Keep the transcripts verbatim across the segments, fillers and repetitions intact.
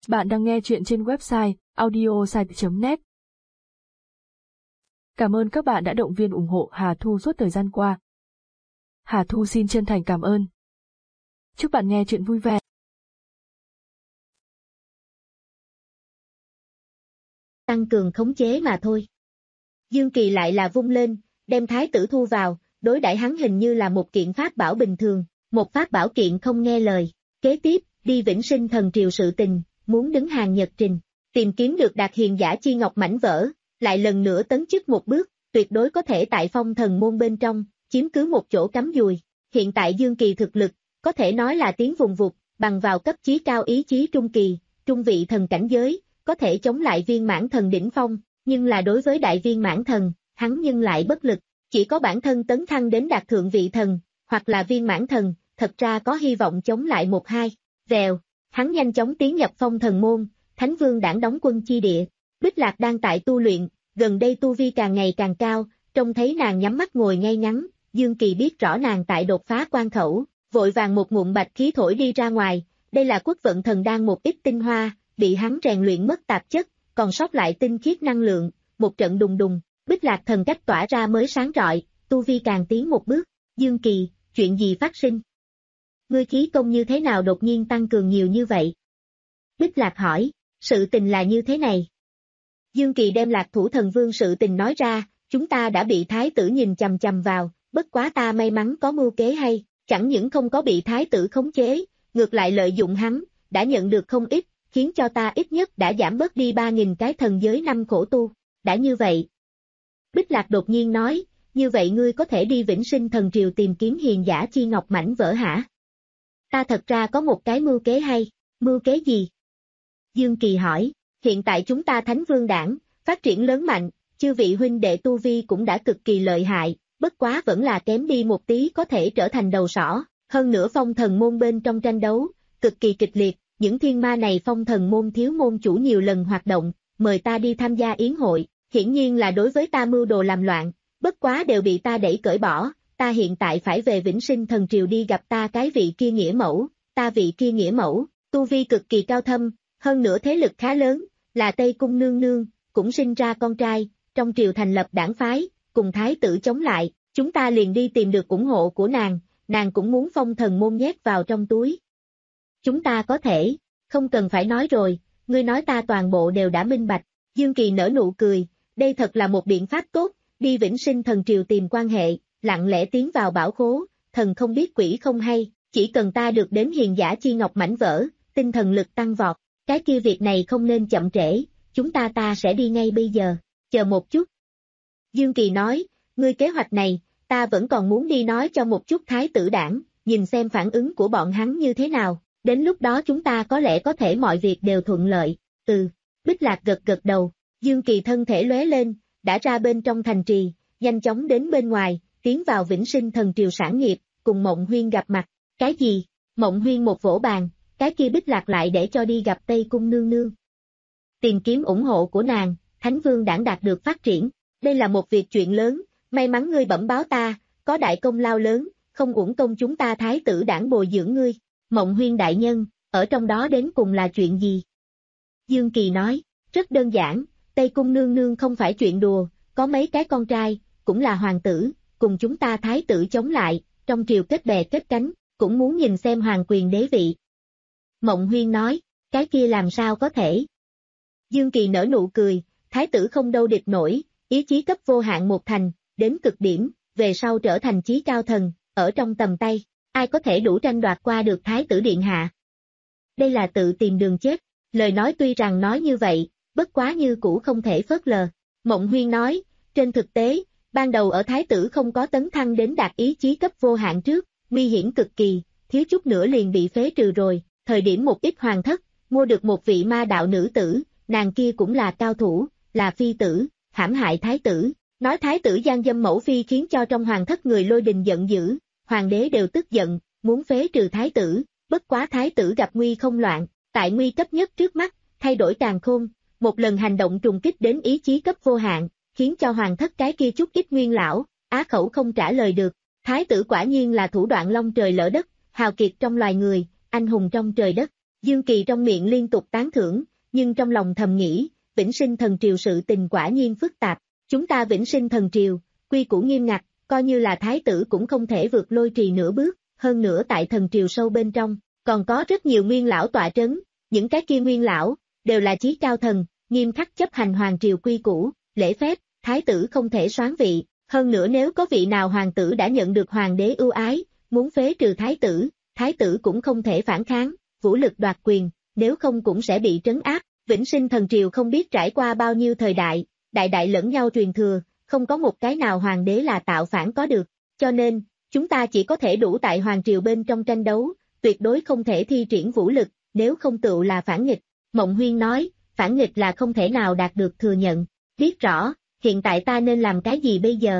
Bạn đang nghe chuyện trên website audiosite chấm net. Cảm ơn các bạn đã động viên ủng hộ Hà Thu suốt thời gian qua. Hà Thu xin chân thành cảm ơn. Chúc bạn nghe chuyện vui vẻ. Tăng cường khống chế mà thôi. Dương Kỳ lại là vung lên, đem thái tử thu vào, đối đãi hắn hình như là một kiện pháp bảo bình thường, một pháp bảo kiện không nghe lời. Kế tiếp, đi Vĩnh Sinh Thần Triều sự tình, muốn đứng hàng nhật trình, tìm kiếm được Đạt Hiền Giả Chi Ngọc mảnh vỡ, lại lần nữa tấn chức một bước, tuyệt đối có thể tại Phong Thần môn bên trong, chiếm cứ một chỗ cắm dùi. Hiện tại Dương Kỳ thực lực, có thể nói là tiến vùng vụt, bằng vào cấp chí cao ý chí trung kỳ, trung vị thần cảnh giới, có thể chống lại viên mãn thần đỉnh phong, nhưng là đối với đại viên mãn thần, hắn nhưng lại bất lực, chỉ có bản thân tấn thăng đến đạt thượng vị thần, hoặc là viên mãn thần, thật ra có hy vọng chống lại một hai. Vèo, hắn nhanh chóng tiến nhập Phong Thần môn, Thánh Vương đảng đóng quân chi địa. Bích Lạc đang tại tu luyện, gần đây tu vi càng ngày càng cao, trông thấy nàng nhắm mắt ngồi ngay ngắn, Dương Kỳ biết rõ nàng tại đột phá quan khẩu, vội vàng một ngụm bạch khí thổi đi ra ngoài, đây là quốc vận thần đan một ít tinh hoa, bị hắn rèn luyện mất tạp chất, còn sót lại tinh khiết năng lượng, một trận đùng đùng, Bích Lạc thần cách tỏa ra mới sáng rọi, tu vi càng tiến một bước. Dương Kỳ, chuyện gì phát sinh? Ngươi khí công như thế nào đột nhiên tăng cường nhiều như vậy? Bích Lạc hỏi, sự tình là như thế này. Dương Kỳ đem Lạc Thủ Thần Vương sự tình nói ra, chúng ta đã bị thái tử nhìn chằm chằm vào, bất quá ta may mắn có mưu kế hay, chẳng những không có bị thái tử khống chế, ngược lại lợi dụng hắn, đã nhận được không ít, khiến cho ta ít nhất đã giảm bớt đi ba nghìn cái thần giới năm khổ tu. Đã như vậy. Bích Lạc đột nhiên nói, như vậy ngươi có thể đi Vĩnh Sinh Thần Triều tìm kiếm Hiền Giả Chi Ngọc mảnh vỡ hả? Ta thật ra có một cái mưu kế hay, mưu kế gì? Dương Kỳ hỏi, hiện tại chúng ta Thánh Vương đảng, phát triển lớn mạnh, chư vị huynh đệ tu vi cũng đã cực kỳ lợi hại, bất quá vẫn là kém đi một tí có thể trở thành đầu sỏ, hơn nữa Phong Thần môn bên trong tranh đấu, cực kỳ kịch liệt, những thiên ma này Phong Thần môn thiếu môn chủ nhiều lần hoạt động, mời ta đi tham gia yến hội, hiển nhiên là đối với ta mưu đồ làm loạn, bất quá đều bị ta đẩy cởi bỏ. Ta hiện tại phải về Vĩnh Sinh Thần Triều đi gặp ta cái vị kia nghĩa mẫu, ta vị kia nghĩa mẫu, tu vi cực kỳ cao thâm, hơn nữa thế lực khá lớn, là Tây Cung nương nương, cũng sinh ra con trai, trong triều thành lập đảng phái, cùng thái tử chống lại, chúng ta liền đi tìm được ủng hộ của nàng, nàng cũng muốn Phong Thần môn nhét vào trong túi. Chúng ta có thể, không cần phải nói rồi, ngươi nói ta toàn bộ đều đã minh bạch. Dương Kỳ nở nụ cười, đây thật là một biện pháp tốt, đi Vĩnh Sinh Thần Triều tìm quan hệ, lặng lẽ tiến vào bảo khố, thần không biết quỷ không hay, chỉ cần ta được đến Hiền Giả Chi Ngọc mảnh vỡ, tinh thần lực tăng vọt, cái kia việc này không nên chậm trễ, chúng ta ta sẽ đi ngay bây giờ, chờ một chút. Dương Kỳ nói, ngươi kế hoạch này, ta vẫn còn muốn đi nói cho một chút thái tử đảng, nhìn xem phản ứng của bọn hắn như thế nào, đến lúc đó chúng ta có lẽ có thể mọi việc đều thuận lợi. Ừ, Bích Lạc gật gật đầu, Dương Kỳ thân thể lóe lên, đã ra bên trong thành trì, nhanh chóng đến bên ngoài, tiến vào Vĩnh Sinh Thần Triều sản nghiệp, cùng Mộng Huyên gặp mặt. Cái gì? Mộng Huyên một vỗ bàn, cái kia Bích Lạc lại để cho đi gặp Tây Cung nương nương. Tìm kiếm ủng hộ của nàng, Thánh Vương đảng đạt được phát triển, đây là một việc chuyện lớn, may mắn ngươi bẩm báo ta, có đại công lao lớn, không uổng công chúng ta thái tử đảng bồi dưỡng ngươi. Mộng Huyên đại nhân, ở trong đó đến cùng là chuyện gì? Dương Kỳ nói, rất đơn giản, Tây Cung nương nương không phải chuyện đùa, có mấy cái con trai, cũng là hoàng tử, cùng chúng ta thái tử chống lại, trong triều kết bè kết cánh, cũng muốn nhìn xem hoàng quyền đế vị. Mộng Huyên nói, cái kia làm sao có thể? Dương Kỳ nở nụ cười, thái tử không đâu địch nổi, ý chí cấp vô hạn một thành, đến cực điểm, về sau trở thành chí cao thần, ở trong tầm tay, ai có thể đủ tranh đoạt qua được thái tử điện hạ? Đây là tự tìm đường chết, lời nói tuy rằng nói như vậy, bất quá như cũ không thể phớt lờ. Mộng Huyên nói, trên thực tế, ban đầu ở thái tử không có tấn thăng đến đạt ý chí cấp vô hạn trước, nguy hiểm cực kỳ, thiếu chút nữa liền bị phế trừ rồi, thời điểm một ít hoàng thất, mua được một vị ma đạo nữ tử, nàng kia cũng là cao thủ, là phi tử, hãm hại thái tử, nói thái tử gian dâm mẫu phi khiến cho trong hoàng thất người lôi đình giận dữ, hoàng đế đều tức giận, muốn phế trừ thái tử, bất quá thái tử gặp nguy không loạn, tại nguy cấp nhất trước mắt, thay đổi càn khôn, một lần hành động trùng kích đến ý chí cấp vô hạn, khiến cho hoàng thất cái kia chút ít nguyên lão, á khẩu không trả lời được. Thái tử quả nhiên là thủ đoạn long trời lỡ đất, hào kiệt trong loài người, anh hùng trong trời đất. Dương Kỳ trong miệng liên tục tán thưởng, nhưng trong lòng thầm nghĩ, Vĩnh Sinh Thần Triều sự tình quả nhiên phức tạp. Chúng ta Vĩnh Sinh Thần Triều, quy củ nghiêm ngặt, coi như là thái tử cũng không thể vượt lôi trì nửa bước, hơn nữa tại thần triều sâu bên trong, còn có rất nhiều nguyên lão tọa trấn, những cái kia nguyên lão, đều là chí cao thần, nghiêm khắc chấp hành hoàng triều quy củ, lễ phép, thái tử không thể soán vị, hơn nữa nếu có vị nào hoàng tử đã nhận được hoàng đế ưu ái, muốn phế trừ thái tử, thái tử cũng không thể phản kháng, vũ lực đoạt quyền, nếu không cũng sẽ bị trấn áp. Vĩnh Sinh Thần Triều không biết trải qua bao nhiêu thời đại, đại đại lẫn nhau truyền thừa, không có một cái nào hoàng đế là tạo phản có được, cho nên, chúng ta chỉ có thể đủ tại hoàng triều bên trong tranh đấu, tuyệt đối không thể thi triển vũ lực, nếu không tựu là phản nghịch. Mộng Huyên nói, phản nghịch là không thể nào đạt được thừa nhận, biết rõ, hiện tại ta nên làm cái gì bây giờ?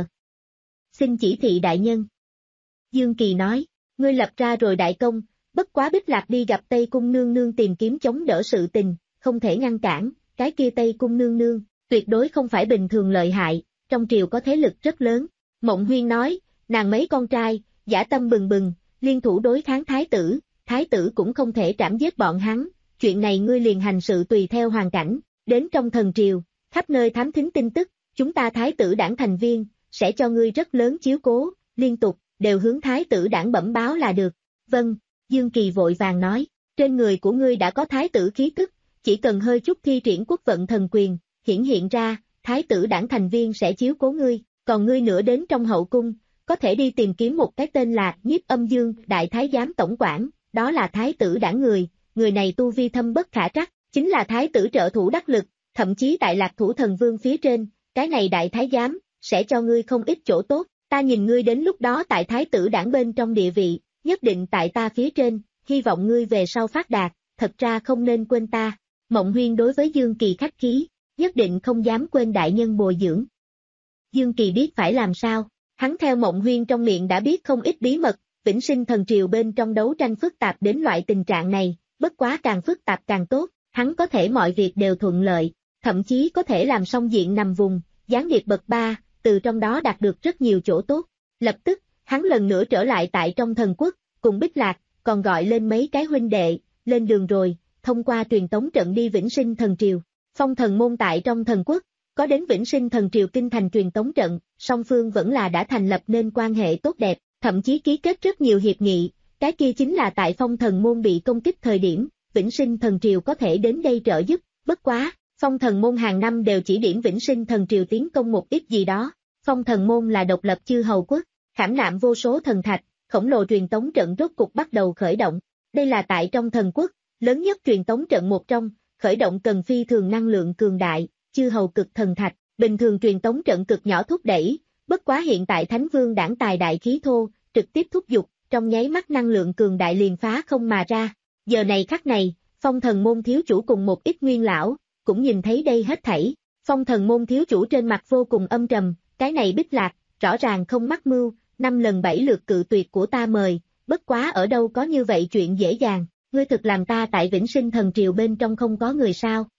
Xin chỉ thị đại nhân. Dương Kỳ nói, ngươi lập ra rồi đại công, bất quá Bích Lạc đi gặp Tây Cung nương nương tìm kiếm chống đỡ sự tình, không thể ngăn cản, cái kia Tây Cung nương nương, tuyệt đối không phải bình thường lợi hại, trong triều có thế lực rất lớn. Mộng Huyên nói, nàng mấy con trai, dã tâm bừng bừng, liên thủ đối kháng thái tử, thái tử cũng không thể trảm giết bọn hắn, chuyện này ngươi liền hành sự tùy theo hoàn cảnh, đến trong thần triều, khắp nơi thám thính tin tức, chúng ta thái tử đảng thành viên, sẽ cho ngươi rất lớn chiếu cố, liên tục, đều hướng thái tử đảng bẩm báo là được. Vâng, Dương Kỳ vội vàng nói, trên người của ngươi đã có thái tử khí tức, chỉ cần hơi chút thi triển quốc vận thần quyền, hiển hiện ra, thái tử đảng thành viên sẽ chiếu cố ngươi, còn ngươi nữa đến trong hậu cung, có thể đi tìm kiếm một cái tên là Nhiếp Âm Dương Đại Thái Giám Tổng quản, đó là thái tử đảng người, người này tu vi thâm bất khả trắc, chính là thái tử trợ thủ đắc lực, thậm chí tại Lạc Thủ Thần Vương phía trên, cái này Đại Thái Giám, sẽ cho ngươi không ít chỗ tốt, ta nhìn ngươi đến lúc đó tại thái tử đảng bên trong địa vị, nhất định tại ta phía trên, hy vọng ngươi về sau phát đạt, thật ra không nên quên ta. Mộng Huyên đối với Dương Kỳ khách khí, nhất định không dám quên đại nhân bồi dưỡng. Dương Kỳ biết phải làm sao, hắn theo Mộng Huyên trong miệng đã biết không ít bí mật, Vĩnh Sinh Thần Triều bên trong đấu tranh phức tạp đến loại tình trạng này, bất quá càng phức tạp càng tốt, hắn có thể mọi việc đều thuận lợi, thậm chí có thể làm xong diện nằm vùng, gián điệp bậc ba, từ trong đó đạt được rất nhiều chỗ tốt. Lập tức, hắn lần nữa trở lại tại trong thần quốc, cùng Bích Lạc, còn gọi lên mấy cái huynh đệ, lên đường rồi, thông qua truyền tống trận đi Vĩnh Sinh Thần Triều. Phong Thần môn tại trong thần quốc, có đến Vĩnh Sinh Thần Triều kinh thành truyền tống trận, song phương vẫn là đã thành lập nên quan hệ tốt đẹp, thậm chí ký kết rất nhiều hiệp nghị, cái kia chính là tại Phong Thần môn bị công kích thời điểm, Vĩnh Sinh Thần Triều có thể đến đây trợ giúp, bất quá, Phong Thần môn hàng năm đều chỉ điểm Vĩnh Sinh Thần Triều tiến công một ít gì đó. Phong Thần môn là độc lập chư hầu quốc, khảm nạm vô số thần thạch, khổng lồ truyền tống trận rốt cục bắt đầu khởi động. Đây là tại trong thần quốc, lớn nhất truyền tống trận một trong, khởi động cần phi thường năng lượng cường đại, chư hầu cực thần thạch, bình thường truyền tống trận cực nhỏ thúc đẩy, bất quá hiện tại Thánh Vương đảng tài đại khí thô, trực tiếp thúc giục, trong nháy mắt năng lượng cường đại liền phá không mà ra. Giờ này khắc này, Phong Thần môn thiếu chủ cùng một ít nguyên lão, cũng nhìn thấy đây hết thảy. Phong Thần môn thiếu chủ trên mặt vô cùng âm trầm, cái này Bích Lạc, rõ ràng không mắc mưu, năm lần bảy lượt cự tuyệt của ta mời, bất quá ở đâu có như vậy chuyện dễ dàng, ngươi thực làm ta tại Vĩnh Sinh Thần Triều bên trong không có người sao?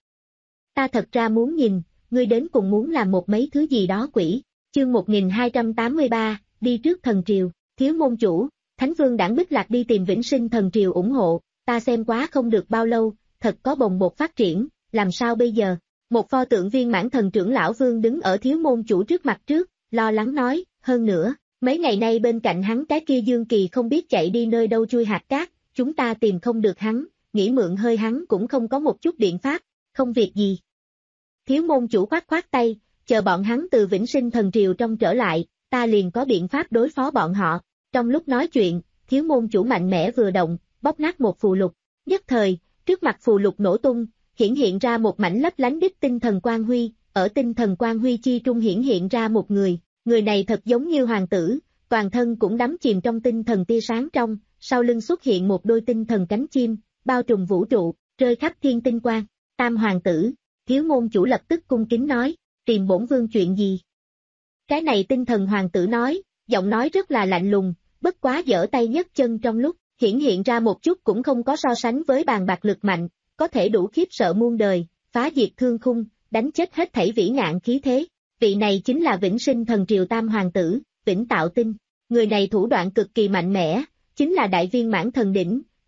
Ta thật ra muốn nhìn, ngươi đến cùng muốn làm một mấy thứ gì đó quỷ. Chương một nghìn hai trăm tám mươi ba, đi trước thần triều, thiếu môn chủ, Thánh Vương đảng Bích Lạc đi tìm Vĩnh Sinh Thần Triều ủng hộ, ta xem quá không được bao lâu, thật có bồng bột phát triển, làm sao bây giờ? Một pho tượng viên mãn thần trưởng lão Vương đứng ở thiếu môn chủ trước mặt trước, lo lắng nói, hơn nữa, mấy ngày nay bên cạnh hắn cái kia Dương Kỳ không biết chạy đi nơi đâu chui hạt cát, chúng ta tìm không được hắn, nghĩ mượn hơi hắn cũng không có một chút biện pháp, không việc gì. Thiếu môn chủ khoát khoát tay, chờ bọn hắn từ Vĩnh Sinh Thần Triều trong trở lại, ta liền có biện pháp đối phó bọn họ. Trong lúc nói chuyện, thiếu môn chủ mạnh mẽ vừa động, bóp nát một phù lục, nhất thời, trước mặt phù lục nổ tung, hiển hiện ra một mảnh lấp lánh đích tinh thần quang huy, ở tinh thần quang huy chi trung hiển hiện ra một người, người này thật giống như hoàng tử, toàn thân cũng đắm chìm trong tinh thần tia sáng trong, sau lưng xuất hiện một đôi tinh thần cánh chim, bao trùm vũ trụ, rơi khắp thiên tinh quang. Tam hoàng tử, thiếu môn chủ lập tức cung kính nói, tìm bổn vương chuyện gì? Cái này tinh thần hoàng tử nói, giọng nói rất là lạnh lùng, bất quá giở tay nhấc chân trong lúc, hiển hiện ra một chút cũng không có so sánh với bàn bạc lực mạnh, có thể đủ khiếp sợ muôn đời, phá diệt thương khung, đánh chết hết thảy vĩ ngạn khí thế. Vị này chính là Vĩnh Sinh Thần Triều Tam hoàng tử, Vĩnh Tạo Tinh. Người này thủ đoạn cực kỳ mạnh mẽ, chính là đại viên mãn thần đỉnh,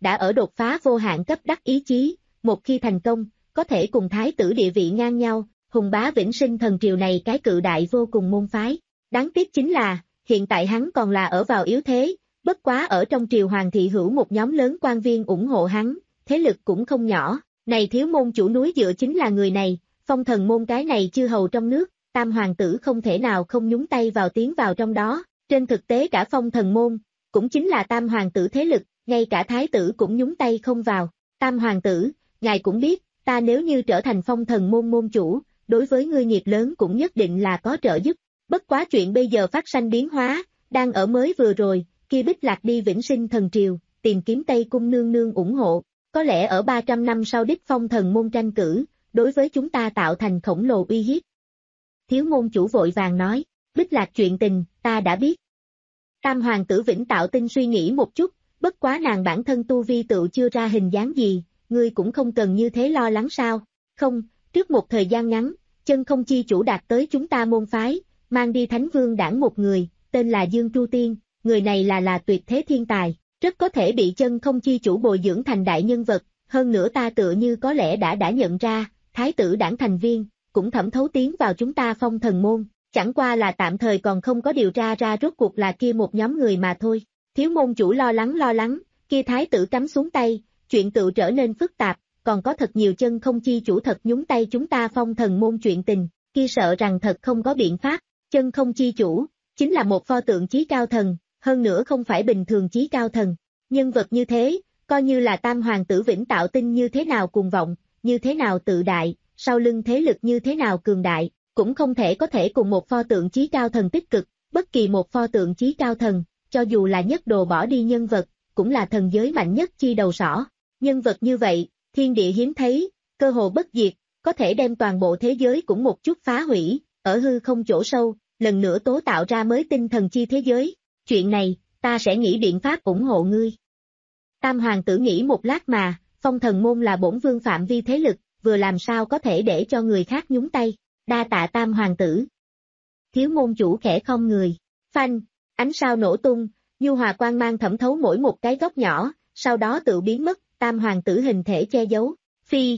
đã ở đột phá vô hạn cấp đắc ý chí, một khi thành công, có thể cùng thái tử địa vị ngang nhau, hùng bá vĩnh sinh thần triều này cái cự đại vô cùng môn phái. Đáng tiếc chính là, hiện tại hắn còn là ở vào yếu thế, bất quá ở trong triều hoàng thị hữu một nhóm lớn quan viên ủng hộ hắn, thế lực cũng không nhỏ, này thiếu môn chủ núi dựa chính là người này, phong thần môn cái này chư hầu trong nước, tam hoàng tử không thể nào không nhúng tay vào tiến vào trong đó, trên thực tế cả phong thần môn, cũng chính là tam hoàng tử thế lực, ngay cả thái tử cũng nhúng tay không vào, tam hoàng tử, ngài cũng biết, ta nếu như trở thành phong thần môn môn chủ, đối với ngươi nghiệp lớn cũng nhất định là có trợ giúp, bất quá chuyện bây giờ phát sanh biến hóa, đang ở mới vừa rồi, khi Bích Lạc đi vĩnh sinh thần triều, tìm kiếm Tây Cung nương nương ủng hộ, có lẽ ở ba trăm năm sau đích phong thần môn tranh cử, đối với chúng ta tạo thành khổng lồ uy hiếp. Thiếu môn chủ vội vàng nói, Bích Lạc chuyện tình, ta đã biết. Tam hoàng tử Vĩnh Tạo Tinh suy nghĩ một chút, bất quá nàng bản thân tu vi tự chưa ra hình dáng gì, ngươi cũng không cần như thế lo lắng sao, không, trước một thời gian ngắn, chân không chi chủ đạt tới chúng ta môn phái, mang đi Thánh Vương đảng một người, tên là Dương Tru Tiên, người này là là tuyệt thế thiên tài, rất có thể bị chân không chi chủ bồi dưỡng thành đại nhân vật, hơn nữa ta tựa như có lẽ đã đã nhận ra, thái tử đảng thành viên, cũng thẩm thấu tiến vào chúng ta phong thần môn, chẳng qua là tạm thời còn không có điều tra ra rốt cuộc là kia một nhóm người mà thôi. Thiếu môn chủ lo lắng lo lắng, kia thái tử cắm xuống tay, chuyện tự trở nên phức tạp, còn có thật nhiều chân không chi chủ thật nhúng tay chúng ta phong thần môn chuyện tình, kia sợ rằng thật không có biện pháp, chân không chi chủ, chính là một pho tượng chí cao thần, hơn nữa không phải bình thường chí cao thần, nhân vật như thế, coi như là tam hoàng tử Vĩnh Tạo Tinh như thế nào cuồng vọng, như thế nào tự đại, sau lưng thế lực như thế nào cường đại, cũng không thể có thể cùng một pho tượng chí cao thần tích cực, bất kỳ một pho tượng chí cao thần, cho dù là nhất đồ bỏ đi nhân vật, cũng là thần giới mạnh nhất chi đầu sỏ. Nhân vật như vậy, thiên địa hiếm thấy, cơ hồ bất diệt, có thể đem toàn bộ thế giới cũng một chút phá hủy, ở hư không chỗ sâu, lần nữa tố tạo ra mới tinh thần chi thế giới. Chuyện này, ta sẽ nghĩ biện pháp ủng hộ ngươi. Tam hoàng tử nghĩ một lát mà, phong thần môn là bổn vương phạm vi thế lực, vừa làm sao có thể để cho người khác nhúng tay, đa tạ tam hoàng tử. Thiếu môn chủ khẽ không người, phanh, ánh sao nổ tung, nhu hòa quang mang thẩm thấu mỗi một cái góc nhỏ, sau đó tự biến mất, tam hoàng tử hình thể che giấu, phi.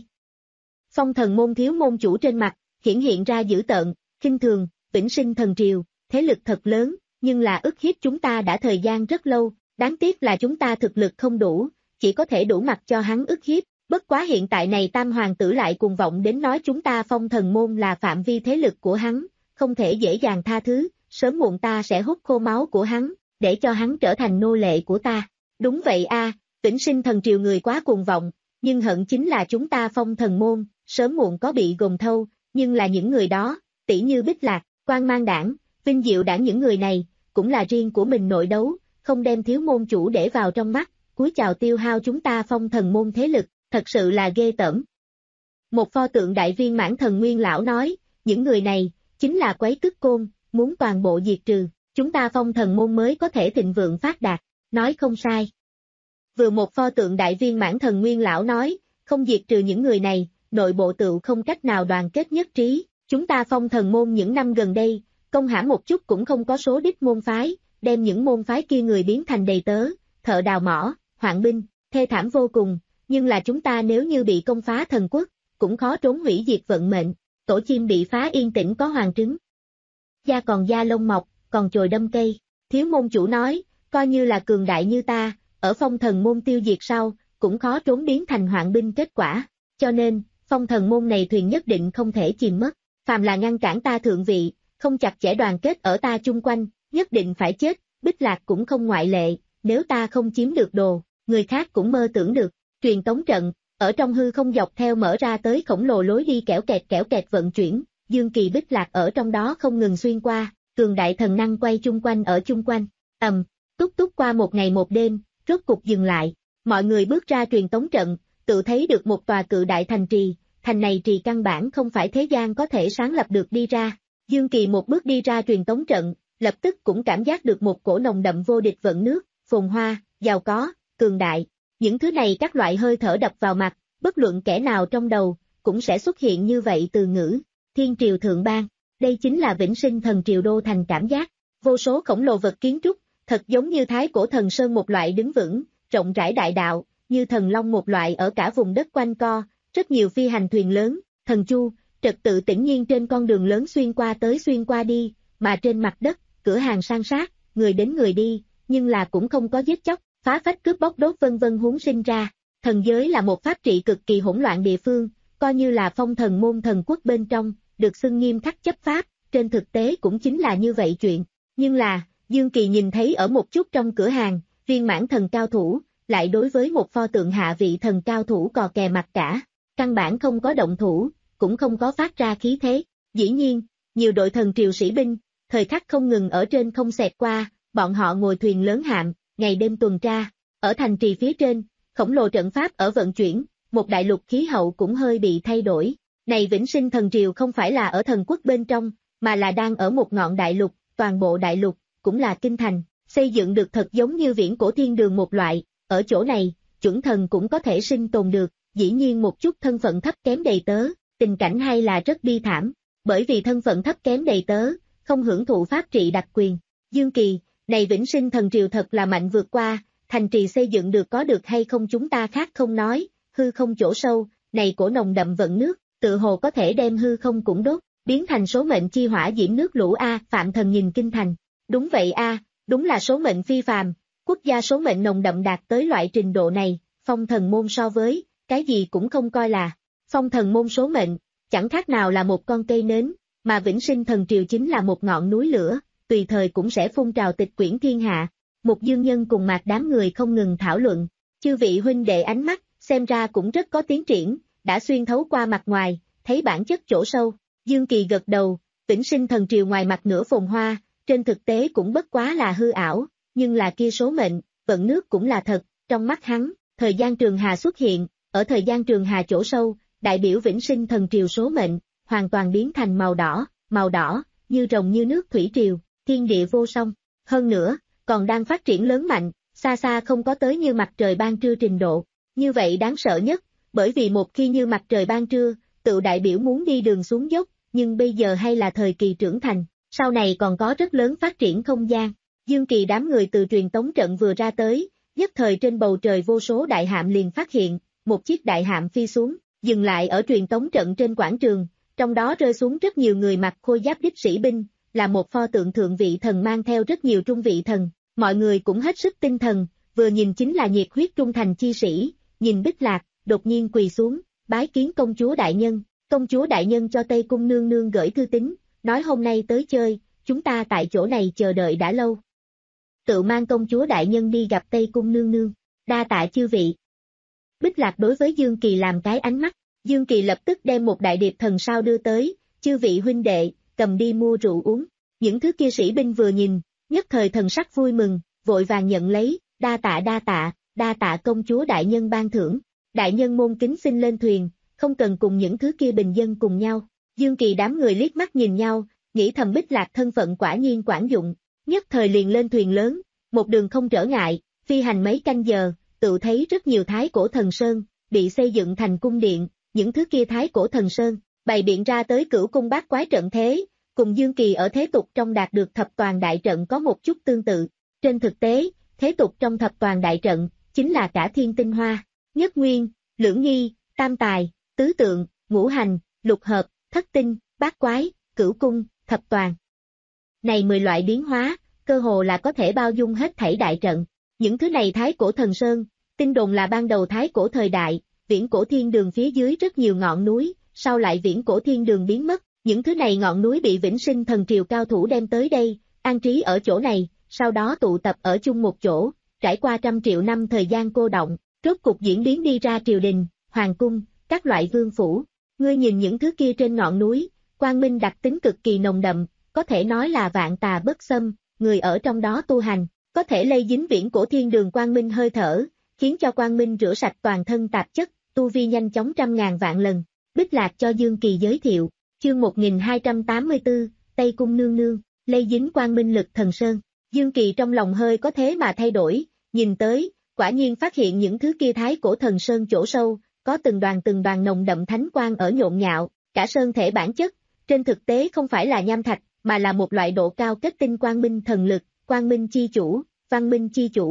Phong thần môn thiếu môn chủ trên mặt, hiển hiện ra dữ tợn, khinh thường, vĩnh sinh thần triều, thế lực thật lớn, nhưng là ức hiếp chúng ta đã thời gian rất lâu, đáng tiếc là chúng ta thực lực không đủ, chỉ có thể đủ mặt cho hắn ức hiếp, bất quá hiện tại này tam hoàng tử lại cuồng vọng đến nói chúng ta phong thần môn là phạm vi thế lực của hắn, không thể dễ dàng tha thứ, sớm muộn ta sẽ hút khô máu của hắn, để cho hắn trở thành nô lệ của ta. Đúng vậy a, vĩnh sinh thần triều người quá cuồng vọng, nhưng hận chính là chúng ta phong thần môn, sớm muộn có bị gồng thâu, nhưng là những người đó, tỷ như Bích Lạc, Quang Mang đảng, Vinh Diệu đảng những người này, cũng là riêng của mình nội đấu, không đem thiếu môn chủ để vào trong mắt, cúi chào tiêu hao chúng ta phong thần môn thế lực, thật sự là ghê tởm. Một pho tượng đại viên mãn thần nguyên lão nói, những người này, chính là quấy cức côn, muốn toàn bộ diệt trừ, chúng ta phong thần môn mới có thể thịnh vượng phát đạt, nói không sai. Vừa một pho tượng đại viên mãn thần nguyên lão nói, không diệt trừ những người này, nội bộ tự không cách nào đoàn kết nhất trí, chúng ta phong thần môn những năm gần đây, công hãm một chút cũng không có số đích môn phái, đem những môn phái kia người biến thành đầy tớ, thợ đào mỏ, hoạn binh, thê thảm vô cùng, nhưng là chúng ta nếu như bị công phá thần quốc, cũng khó trốn hủy diệt vận mệnh, tổ chim bị phá yên tĩnh có hoàng trứng. Da còn da lông mọc, còn chồi đâm cây, thiếu môn chủ nói, coi như là cường đại như ta, ở phong thần môn tiêu diệt sau, cũng khó trốn biến thành hoạn binh kết quả, cho nên, phong thần môn này thuyền nhất định không thể chìm mất, phàm là ngăn cản ta thượng vị, không chặt chẽ đoàn kết ở ta chung quanh, nhất định phải chết, Bích Lạc cũng không ngoại lệ, nếu ta không chiếm được đồ, người khác cũng mơ tưởng được, truyền tống trận, ở trong hư không dọc theo mở ra tới khổng lồ lối đi kẽo kẹt kẽo kẹt vận chuyển, Dương Kỳ Bích Lạc ở trong đó không ngừng xuyên qua, cường đại thần năng quay chung quanh ở chung quanh, ầm, túc túc qua một ngày một đêm, rốt cục dừng lại, mọi người bước ra truyền tống trận, tự thấy được một tòa cự đại thành trì, thành này trì căn bản không phải thế gian có thể sáng lập được đi ra, Dương Kỳ một bước đi ra truyền tống trận, lập tức cũng cảm giác được một cổ nồng đậm vô địch vận nước, phồn hoa, giàu có, cường đại, những thứ này các loại hơi thở đập vào mặt, bất luận kẻ nào trong đầu, cũng sẽ xuất hiện như vậy từ ngữ, thiên triều thượng bang, đây chính là vĩnh sinh thần triều đô thành cảm giác, vô số khổng lồ vật kiến trúc, thật giống như thái cổ thần sơn một loại đứng vững, rộng rãi đại đạo, như thần long một loại ở cả vùng đất quanh co, rất nhiều phi hành thuyền lớn, thần chu, trật tự tĩnh nhiên trên con đường lớn xuyên qua tới xuyên qua đi, mà trên mặt đất, cửa hàng san sát, người đến người đi, nhưng là cũng không có giết chóc, phá phách cướp bóc đốt vân vân huống sinh ra. Thần giới là một pháp trị cực kỳ hỗn loạn địa phương, coi như là phong thần môn thần quốc bên trong, được xưng nghiêm khắc chấp pháp, trên thực tế cũng chính là như vậy chuyện. Nhưng là, Dương Kỳ nhìn thấy ở một chút trong cửa hàng, viên mãn thần cao thủ, lại đối với một pho tượng hạ vị thần cao thủ cò kè mặt cả, căn bản không có động thủ, cũng không có phát ra khí thế. Dĩ nhiên, nhiều đội thần triều sĩ binh, thời khắc không ngừng ở trên không xẹt qua, bọn họ ngồi thuyền lớn hạm, ngày đêm tuần tra, ở thành trì phía trên, khổng lồ trận pháp ở vận chuyển, một đại lục khí hậu cũng hơi bị thay đổi. Này Vĩnh Sinh thần triều không phải là ở thần quốc bên trong, mà là đang ở một ngọn đại lục, toàn bộ đại lục, cũng là kinh thành, xây dựng được thật giống như viễn cổ thiên đường một loại, ở chỗ này, chuẩn thần cũng có thể sinh tồn được, dĩ nhiên một chút thân phận thấp kém đầy tớ, tình cảnh hay là rất bi thảm, bởi vì thân phận thấp kém đầy tớ, không hưởng thụ pháp trị đặc quyền. Dương Kỳ, này Vĩnh Sinh thần triều thật là mạnh vượt qua, thành trì xây dựng được có được hay không chúng ta khác không nói, hư không chỗ sâu, này cổ nồng đậm vận nước, tự hồ có thể đem hư không cũng đốt, biến thành số mệnh chi hỏa diễm nước lũ a. Phạm Thần nhìn kinh thành, đúng vậy a, đúng là số mệnh phi phàm, quốc gia số mệnh nồng đậm đạt tới loại trình độ này, phong thần môn so với, cái gì cũng không coi là, phong thần môn số mệnh, chẳng khác nào là một con cây nến, mà Vĩnh Sinh thần triều chính là một ngọn núi lửa, tùy thời cũng sẽ phun trào tịch quyển thiên hạ. Một dương nhân cùng Mạc đám người không ngừng thảo luận, chư vị huynh đệ ánh mắt, xem ra cũng rất có tiến triển, đã xuyên thấu qua mặt ngoài, thấy bản chất chỗ sâu. Dương Kỳ gật đầu, Vĩnh Sinh thần triều ngoài mặt nửa phồn hoa, trên thực tế cũng bất quá là hư ảo, nhưng là kia số mệnh, vận nước cũng là thật, trong mắt hắn, thời gian trường hà xuất hiện, ở thời gian trường hà chỗ sâu, đại biểu Vĩnh Sinh thần triều số mệnh, hoàn toàn biến thành màu đỏ, màu đỏ, như rồng như nước thủy triều, thiên địa vô song. Hơn nữa, còn đang phát triển lớn mạnh, xa xa không có tới như mặt trời ban trưa trình độ. Như vậy đáng sợ nhất, bởi vì một khi như mặt trời ban trưa, tự đại biểu muốn đi đường xuống dốc, nhưng bây giờ hay là thời kỳ trưởng thành, sau này còn có rất lớn phát triển không gian. Dương Kỳ đám người từ truyền tống trận vừa ra tới, nhất thời trên bầu trời vô số đại hạm liền phát hiện, một chiếc đại hạm phi xuống, dừng lại ở truyền tống trận trên quảng trường, trong đó rơi xuống rất nhiều người mặc khôi giáp đích sĩ binh, là một pho tượng thượng vị thần mang theo rất nhiều trung vị thần, mọi người cũng hết sức tinh thần, vừa nhìn chính là nhiệt huyết trung thành chi sĩ, nhìn Bích Lạc, đột nhiên quỳ xuống, bái kiến công chúa đại nhân, công chúa đại nhân cho Tây Cung nương nương gửi thư tín, nói hôm nay tới chơi, chúng ta tại chỗ này chờ đợi đã lâu. Tự mang công chúa đại nhân đi gặp Tây Cung nương nương, đa tạ chư vị. Bích Lạc đối với Dương Kỳ làm cái ánh mắt, Dương Kỳ lập tức đem một đại điệp thần sao đưa tới, chư vị huynh đệ, cầm đi mua rượu uống. Những thứ kia sĩ binh vừa nhìn, nhất thời thần sắc vui mừng, vội vàng nhận lấy, đa tạ đa tạ, đa tạ công chúa đại nhân ban thưởng. Đại nhân môn kính xin lên thuyền, không cần cùng những thứ kia bình dân cùng nhau. Dương Kỳ đám người liếc mắt nhìn nhau, nghĩ thầm Bích Lạc thân phận quả nhiên quản dụng, nhất thời liền lên thuyền lớn, một đường không trở ngại, phi hành mấy canh giờ, tự thấy rất nhiều thái cổ thần sơn, bị xây dựng thành cung điện, những thứ kia thái cổ thần sơn, bày biện ra tới cửu cung bát quái trận thế, cùng Dương Kỳ ở thế tục trong đạt được thập toàn đại trận có một chút tương tự. Trên thực tế, thế tục trong thập toàn đại trận, chính là cả thiên tinh hoa, nhất nguyên, lưỡng nghi, tam tài, tứ tượng, ngũ hành, lục hợp, thất tinh, bát quái, cửu cung, thập toàn. Này mười loại biến hóa, cơ hồ là có thể bao dung hết thảy đại trận. Những thứ này thái cổ thần sơn, tin đồn là ban đầu thái cổ thời đại, viễn cổ thiên đường phía dưới rất nhiều ngọn núi, sau lại viễn cổ thiên đường biến mất, những thứ này ngọn núi bị Vĩnh Sinh thần triều cao thủ đem tới đây, an trí ở chỗ này, sau đó tụ tập ở chung một chỗ, trải qua trăm triệu năm thời gian cô động, rốt cục diễn biến đi ra triều đình, hoàng cung, các loại vương phủ. Ngươi nhìn những thứ kia trên ngọn núi, quang minh đặc tính cực kỳ nồng đậm, có thể nói là vạn tà bất xâm, người ở trong đó tu hành, có thể lây dính viễn cổ thiên đường quang minh hơi thở, khiến cho quang minh rửa sạch toàn thân tạp chất, tu vi nhanh chóng trăm ngàn vạn lần. Bích Lạc cho Dương Kỳ giới thiệu, chương một nghìn hai trăm tám mươi tư, Tây Cung nương nương, lây dính quang minh lực thần sơn. Dương Kỳ trong lòng hơi có thế mà thay đổi, nhìn tới, quả nhiên phát hiện những thứ kia thái cổ thần sơn chỗ sâu, có từng đoàn từng đoàn nồng đậm thánh quang ở nhộn nhạo, cả sơn thể bản chất, trên thực tế không phải là nham thạch, mà là một loại độ cao kết tinh quang minh thần lực, quang minh chi chủ, văn minh chi chủ,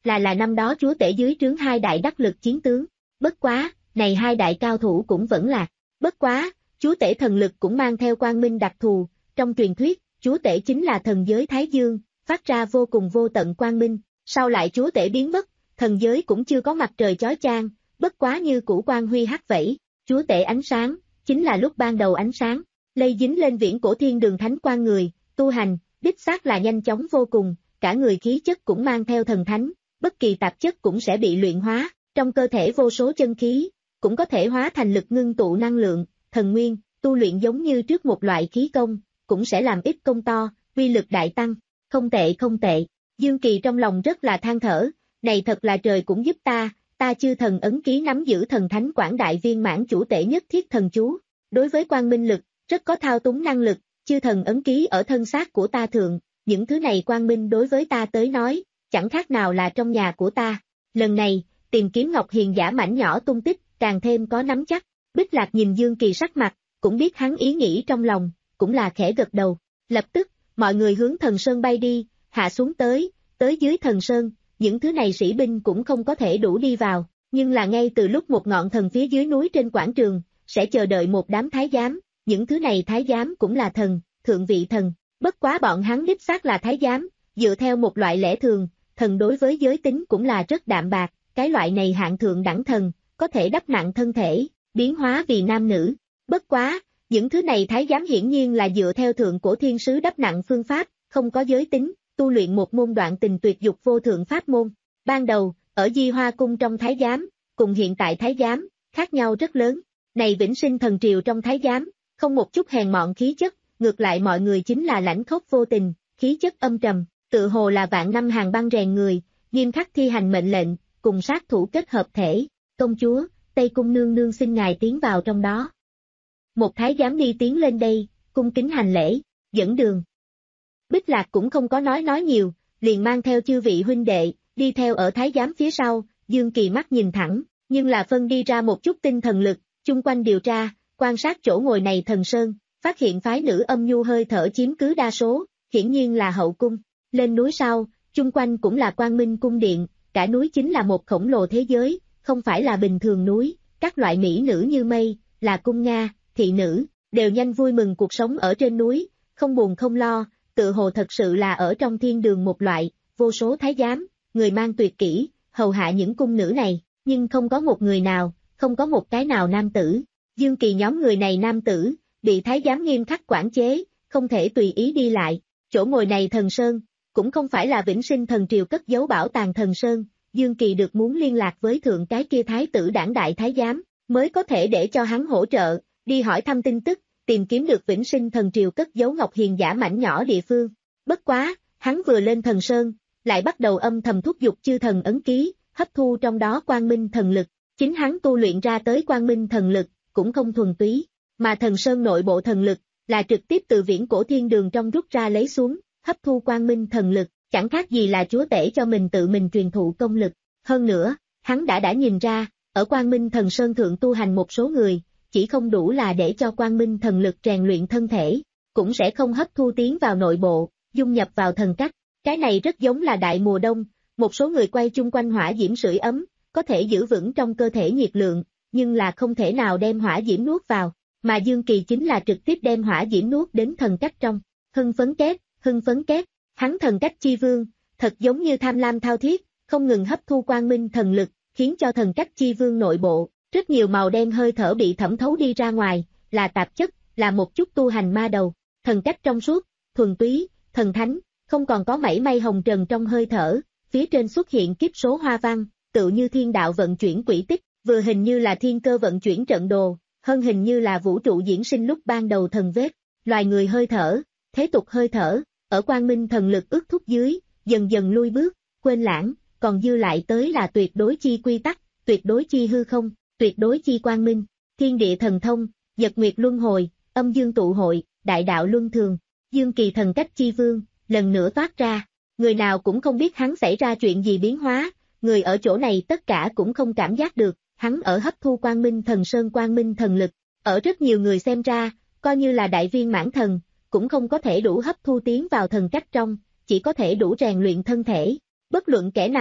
là là năm đó chúa tể dưới trướng hai đại đắc lực chiến tướng. Bất quá, này hai đại cao thủ cũng vẫn lạc. Bất quá, chúa tể thần lực cũng mang theo quang minh đặc thù, trong truyền thuyết, chúa tể chính là thần giới Thái Dương, phát ra vô cùng vô tận quang minh, sau lại chúa tể biến mất, thần giới cũng chưa có mặt trời chói chang, bất quá như cũ quang huy hắt vẫy, chúa tể ánh sáng, chính là lúc ban đầu ánh sáng, lây dính lên viễn cổ thiên đường thánh quang người, tu hành, đích xác là nhanh chóng vô cùng, cả người khí chất cũng mang theo thần thánh, bất kỳ tạp chất cũng sẽ bị luyện hóa, trong cơ thể vô số chân khí, cũng có thể hóa thành lực ngưng tụ năng lượng, thần nguyên, tu luyện giống như trước một loại khí công, cũng sẽ làm ít công to, uy lực đại tăng, không tệ không tệ, Dương Kỳ trong lòng rất là than thở, này thật là trời cũng giúp ta, ta chư thần ấn ký nắm giữ thần thánh quảng đại viên mãn chủ tể nhất thiết thần chú, đối với quang minh lực, rất có thao túng năng lực, chư thần ấn ký ở thân xác của ta thượng, những thứ này quang minh đối với ta tới nói, chẳng khác nào là trong nhà của ta, lần này, tìm kiếm Ngọc Hiền giả mảnh nhỏ tung tích, càng thêm có nắm chắc, Bích Lạc nhìn Dương Kỳ sắc mặt, cũng biết hắn ý nghĩ trong lòng, cũng là khẽ gật đầu, lập tức, mọi người hướng thần sơn bay đi, hạ xuống tới, tới dưới thần sơn, những thứ này sĩ binh cũng không có thể đủ đi vào, nhưng là ngay từ lúc một ngọn thần phía dưới núi trên quảng trường, sẽ chờ đợi một đám thái giám, những thứ này thái giám cũng là thần, thượng vị thần, bất quá bọn hắn đích xác là thái giám, dựa theo một loại lẽ thường, thần đối với giới tính cũng là rất đạm bạc, cái loại này hạng thượng đẳng thần, có thể đắp nặng thân thể, biến hóa vì nam nữ, bất quá, những thứ này thái giám hiển nhiên là dựa theo thượng cổ thiên sứ đắp nặng phương pháp, không có giới tính, tu luyện một môn đoạn tình tuyệt dục vô thượng pháp môn. Ban đầu, ở Di Hoa Cung trong thái giám, cùng hiện tại thái giám, khác nhau rất lớn. Này vĩnh sinh thần triều trong thái giám, không một chút hèn mọn khí chất, ngược lại mọi người chính là lãnh khốc vô tình, khí chất âm trầm, tự hồ là vạn năm hàng băng rèn người, nghiêm khắc thi hành mệnh lệnh, cùng sát thủ kết hợp thể. Công chúa, Tây Cung nương nương xin ngài tiến vào trong đó. Một thái giám đi tiến lên đây, cung kính hành lễ, dẫn đường. Bích Lạc cũng không có nói nói nhiều, liền mang theo chư vị huynh đệ, đi theo ở thái giám phía sau, Dương Kỳ mắt nhìn thẳng, nhưng là phân đi ra một chút tinh thần lực, chung quanh điều tra, quan sát chỗ ngồi này thần sơn, phát hiện phái nữ âm nhu hơi thở chiếm cứ đa số, hiển nhiên là hậu cung. Lên núi sau, chung quanh cũng là quang minh cung điện, cả núi chính là một khổng lồ thế giới, không phải là bình thường núi, các loại mỹ nữ như mây, là cung Nga, thị nữ, đều nhanh vui mừng cuộc sống ở trên núi, không buồn không lo, tự hồ thật sự là ở trong thiên đường một loại, vô số thái giám, người mang tuyệt kỹ, hầu hạ những cung nữ này, nhưng không có một người nào, không có một cái nào nam tử. Dương Kỳ nhóm người này nam tử, bị thái giám nghiêm khắc quản chế, không thể tùy ý đi lại, chỗ ngồi này thần sơn, cũng không phải là vĩnh sinh thần triều cất giấu bảo tàng thần sơn, Dương Kỳ được muốn liên lạc với thượng cái kia thái tử đảng đại thái giám, mới có thể để cho hắn hỗ trợ, đi hỏi thăm tin tức, tìm kiếm được vĩnh sinh thần triều cất giấu Ngọc Hiền giả mảnh nhỏ địa phương. Bất quá, hắn vừa lên thần sơn, lại bắt đầu âm thầm thúc giục chư thần ấn ký, hấp thu trong đó quang minh thần lực, chính hắn tu luyện ra tới quang minh thần lực, cũng không thuần túy, mà thần sơn nội bộ thần lực, là trực tiếp từ viễn cổ thiên đường trong rút ra lấy xuống, hấp thu quang minh thần lực, chẳng khác gì là chúa tể cho mình tự mình truyền thụ công lực. Hơn nữa, hắn đã đã nhìn ra, ở quang minh thần sơn thượng tu hành một số người, chỉ không đủ là để cho quang minh thần lực rèn luyện thân thể, cũng sẽ không hấp thu tiến vào nội bộ, dung nhập vào thần cách. Cái này rất giống là đại mùa đông, một số người quay chung quanh hỏa diễm sưởi ấm, có thể giữ vững trong cơ thể nhiệt lượng, nhưng là không thể nào đem hỏa diễm nuốt vào, mà Dương Kỳ chính là trực tiếp đem hỏa diễm nuốt đến thần cách trong. Hưng phấn két, hưng phấn két, hắn thần cách chi vương, thật giống như tham lam thao thiết, không ngừng hấp thu quang minh thần lực, khiến cho thần cách chi vương nội bộ, rất nhiều màu đen hơi thở bị thẩm thấu đi ra ngoài, là tạp chất, là một chút tu hành ma đầu, thần cách trong suốt, thuần túy, thần thánh, không còn có mảy may hồng trần trong hơi thở, phía trên xuất hiện kiếp số hoa văn, tự như thiên đạo vận chuyển quỹ tích, vừa hình như là thiên cơ vận chuyển trận đồ, hơn hình như là vũ trụ diễn sinh lúc ban đầu thần vết, loài người hơi thở, thế tục hơi thở, ở quang minh thần lực ước thúc dưới, dần dần lui bước, quên lãng, còn dư lại tới là tuyệt đối chi quy tắc, tuyệt đối chi hư không, tuyệt đối chi quang minh, thiên địa thần thông, nhật nguyệt luân hồi, âm dương tụ hội, đại đạo luân thường, Dương Kỳ thần cách chi vương, lần nữa toát ra, người nào cũng không biết hắn xảy ra chuyện gì biến hóa, người ở chỗ này tất cả cũng không cảm giác được, hắn ở hấp thu quang minh thần sơn quang minh thần lực, ở rất nhiều người xem ra, coi như là đại viên mãn thần, cũng không có thể đủ hấp thu tiến vào thần cách trong, chỉ có thể đủ rèn luyện thân thể, bất luận kẻ nào,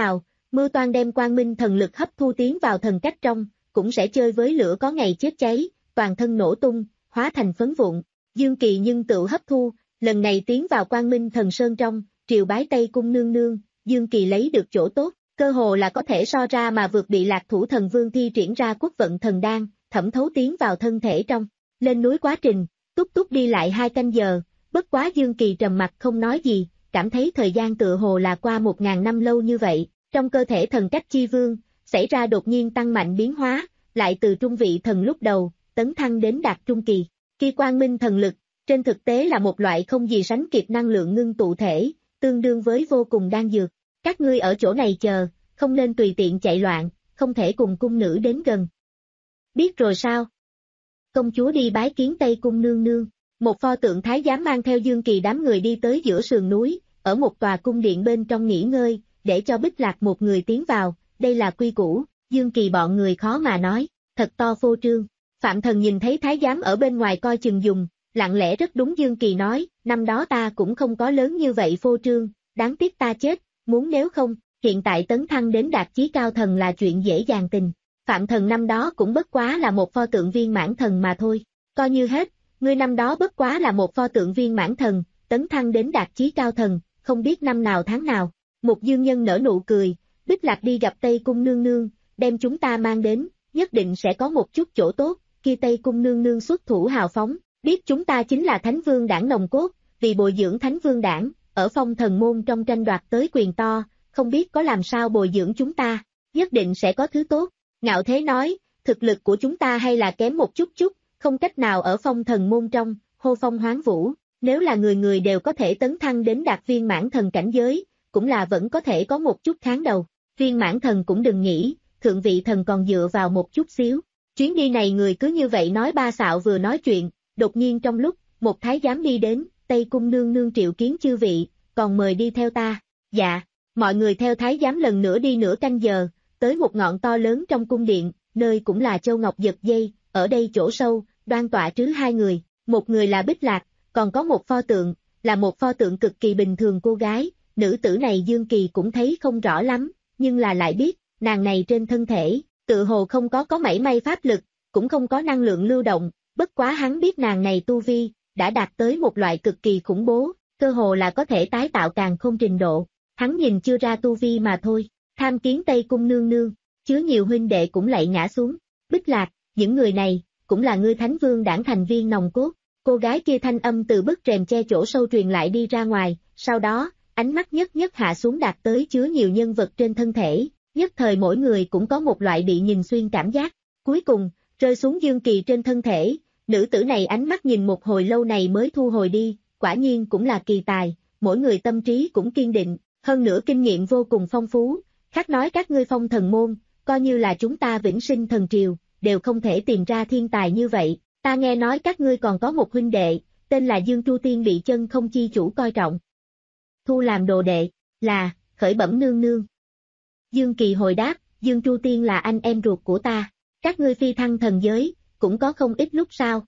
Mưu toan đem quang minh thần lực hấp thu tiến vào thần cách trong, cũng sẽ chơi với lửa có ngày chết cháy, toàn thân nổ tung, hóa thành phấn vụn. Dương Kỳ nhưng tự hấp thu, lần này tiến vào quang minh thần sơn trong, triều bái Tây Cung nương nương, Dương Kỳ lấy được chỗ tốt, cơ hồ là có thể so ra mà vượt bị Lạc Thủ Thần Vương thi triển ra quốc vận thần đan, thẩm thấu tiến vào thân thể trong. Lên núi quá trình, túc túc đi lại hai canh giờ, bất quá Dương Kỳ trầm mặt không nói gì, cảm thấy thời gian tựa hồ là qua một ngàn năm lâu như vậy, trong cơ thể thần cách chi vương, xảy ra đột nhiên tăng mạnh biến hóa, lại từ trung vị thần lúc đầu, tấn thăng đến đạt trung kỳ. Khi quang minh thần lực, trên thực tế là một loại không gì sánh kịp năng lượng ngưng tụ thể, tương đương với vô cùng đan dược. Các ngươi ở chỗ này chờ, không nên tùy tiện chạy loạn, không thể cùng cung nữ đến gần. Biết rồi sao? Công chúa đi bái kiến Tây Cung nương nương. Một pho tượng thái giám mang theo Dương Kỳ đám người đi tới giữa sườn núi, ở một tòa cung điện bên trong nghỉ ngơi, để cho Bích Lạc một người tiến vào, đây là quy củ. Dương Kỳ bọn người khó mà nói, thật to phô trương. Phạm Thần nhìn thấy thái giám ở bên ngoài coi chừng dùng, lặng lẽ rất đúng Dương Kỳ nói, năm đó ta cũng không có lớn như vậy phô trương, đáng tiếc ta chết, muốn nếu không, hiện tại tấn thăng đến đạt chí cao thần là chuyện dễ dàng tình. Phạm Thần năm đó cũng bất quá là một pho tượng viên mãn thần mà thôi, coi như hết, ngươi năm đó bất quá là một pho tượng viên mãn thần, tấn thăng đến đạt chí cao thần, không biết năm nào tháng nào. Mục Dương Nhân nở nụ cười, Bích Lạc đi gặp Tây Cung nương nương, đem chúng ta mang đến, nhất định sẽ có một chút chỗ tốt. Khi Tây Cung nương nương xuất thủ hào phóng, biết chúng ta chính là Thánh Vương đảng nòng cốt, vì bồi dưỡng Thánh Vương đảng, ở Phong Thần môn trong tranh đoạt tới quyền to, không biết có làm sao bồi dưỡng chúng ta, nhất định sẽ có thứ tốt. Ngạo Thế nói, thực lực của chúng ta hay là kém một chút chút, không cách nào ở Phong Thần môn trong, hô phong hoán vũ, nếu là người người đều có thể tấn thăng đến đạt viên mãn thần cảnh giới, cũng là vẫn có thể có một chút kháng đầu. Viên mãn thần cũng đừng nghĩ, thượng vị thần còn dựa vào một chút xíu. Chuyến đi này người cứ như vậy nói ba xạo vừa nói chuyện, đột nhiên trong lúc, một thái giám đi đến, Tây Cung nương nương triệu kiến chư vị, còn mời đi theo ta. Dạ, mọi người theo thái giám lần nữa đi nửa canh giờ, tới một ngọn to lớn trong cung điện, nơi cũng là châu ngọc giật dây, ở đây chỗ sâu, đoan tọa trứ hai người, một người là Bích Lạc, còn có một pho tượng, là một pho tượng cực kỳ bình thường cô gái, nữ tử này Dương Kỳ cũng thấy không rõ lắm, nhưng là lại biết, nàng này trên thân thể, tự hồ không có có mảy may pháp lực, cũng không có năng lượng lưu động, bất quá hắn biết nàng này tu vi, đã đạt tới một loại cực kỳ khủng bố, cơ hồ là có thể tái tạo càng không trình độ, hắn nhìn chưa ra tu vi mà thôi, tham kiến Tây Cung nương nương, chứa nhiều huynh đệ cũng lạy ngã xuống, Bích Lạc, những người này, cũng là ngươi Thánh Vương đảng thành viên nòng cốt, cô gái kia thanh âm từ bức rèm che chỗ sâu truyền lại đi ra ngoài, sau đó, ánh mắt nhất nhất hạ xuống đạt tới chứa nhiều nhân vật trên thân thể, nhất thời mỗi người cũng có một loại bị nhìn xuyên cảm giác, cuối cùng, rơi xuống Dương Kỳ trên thân thể, nữ tử này ánh mắt nhìn một hồi lâu này mới thu hồi đi, quả nhiên cũng là kỳ tài, mỗi người tâm trí cũng kiên định, hơn nữa kinh nghiệm vô cùng phong phú, khác nói các ngươi Phong Thần môn, coi như là chúng ta Vĩnh Sinh thần triều, đều không thể tìm ra thiên tài như vậy, ta nghe nói các ngươi còn có một huynh đệ, tên là Dương Tru Tiên bị chân không chi chủ coi trọng. Thu làm đồ đệ, là, Khởi Bẩm nương nương. Dương Kỳ hồi đáp, Dương Tru Tiên là anh em ruột của ta, các ngươi phi thăng thần giới, cũng có không ít lúc sao.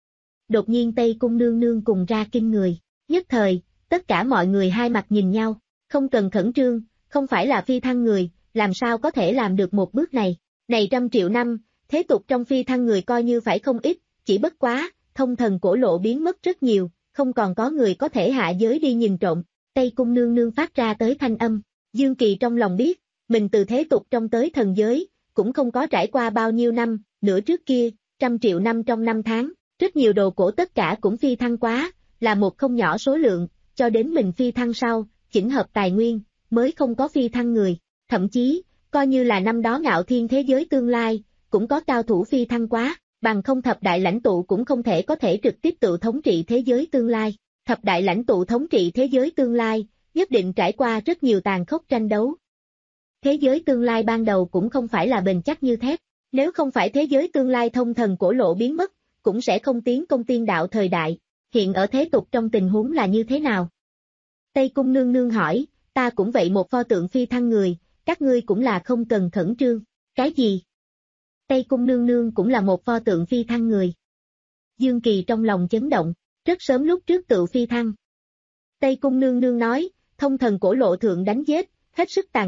Đột nhiên Tây Cung nương nương cùng ra kinh người, nhất thời, tất cả mọi người hai mặt nhìn nhau, không cần khẩn trương, không phải là phi thăng người, làm sao có thể làm được một bước này, này trăm triệu năm, thế tục trong phi thăng người coi như phải không ít, chỉ bất quá, thông thần cổ lộ biến mất rất nhiều, không còn có người có thể hạ giới đi nhìn trộm, Tây Cung nương nương phát ra tới thanh âm, Dương Kỳ trong lòng biết, mình từ thế tục trong tới thần giới, cũng không có trải qua bao nhiêu năm, nửa trước kia, trăm triệu năm trong năm tháng, rất nhiều đồ cổ tất cả cũng phi thăng quá, là một không nhỏ số lượng, cho đến mình phi thăng sau, chỉnh hợp tài nguyên, mới không có phi thăng người, thậm chí, coi như là năm đó Ngạo Thiên thế giới tương lai, cũng có cao thủ phi thăng quá, bằng không thập đại lãnh tụ cũng không thể có thể trực tiếp tự thống trị thế giới tương lai, thập đại lãnh tụ thống trị thế giới tương lai, nhất định trải qua rất nhiều tàn khốc tranh đấu. Thế giới tương lai ban đầu cũng không phải là bền chắc như thép, nếu không phải thế giới tương lai thông thần cổ lộ biến mất, cũng sẽ không tiến công tiên đạo thời đại, hiện ở thế tục trong tình huống là như thế nào? Tây Cung nương nương hỏi, ta cũng vậy một pho tượng phi thăng người, các ngươi cũng là không cần khẩn trương, cái gì? Tây Cung nương nương cũng là một pho tượng phi thăng người. Dương Kỳ trong lòng chấn động, rất sớm lúc trước tự phi thăng. Tây Cung nương nương nói, thông thần cổ lộ thượng đánh giết, hết sức tàn khốc,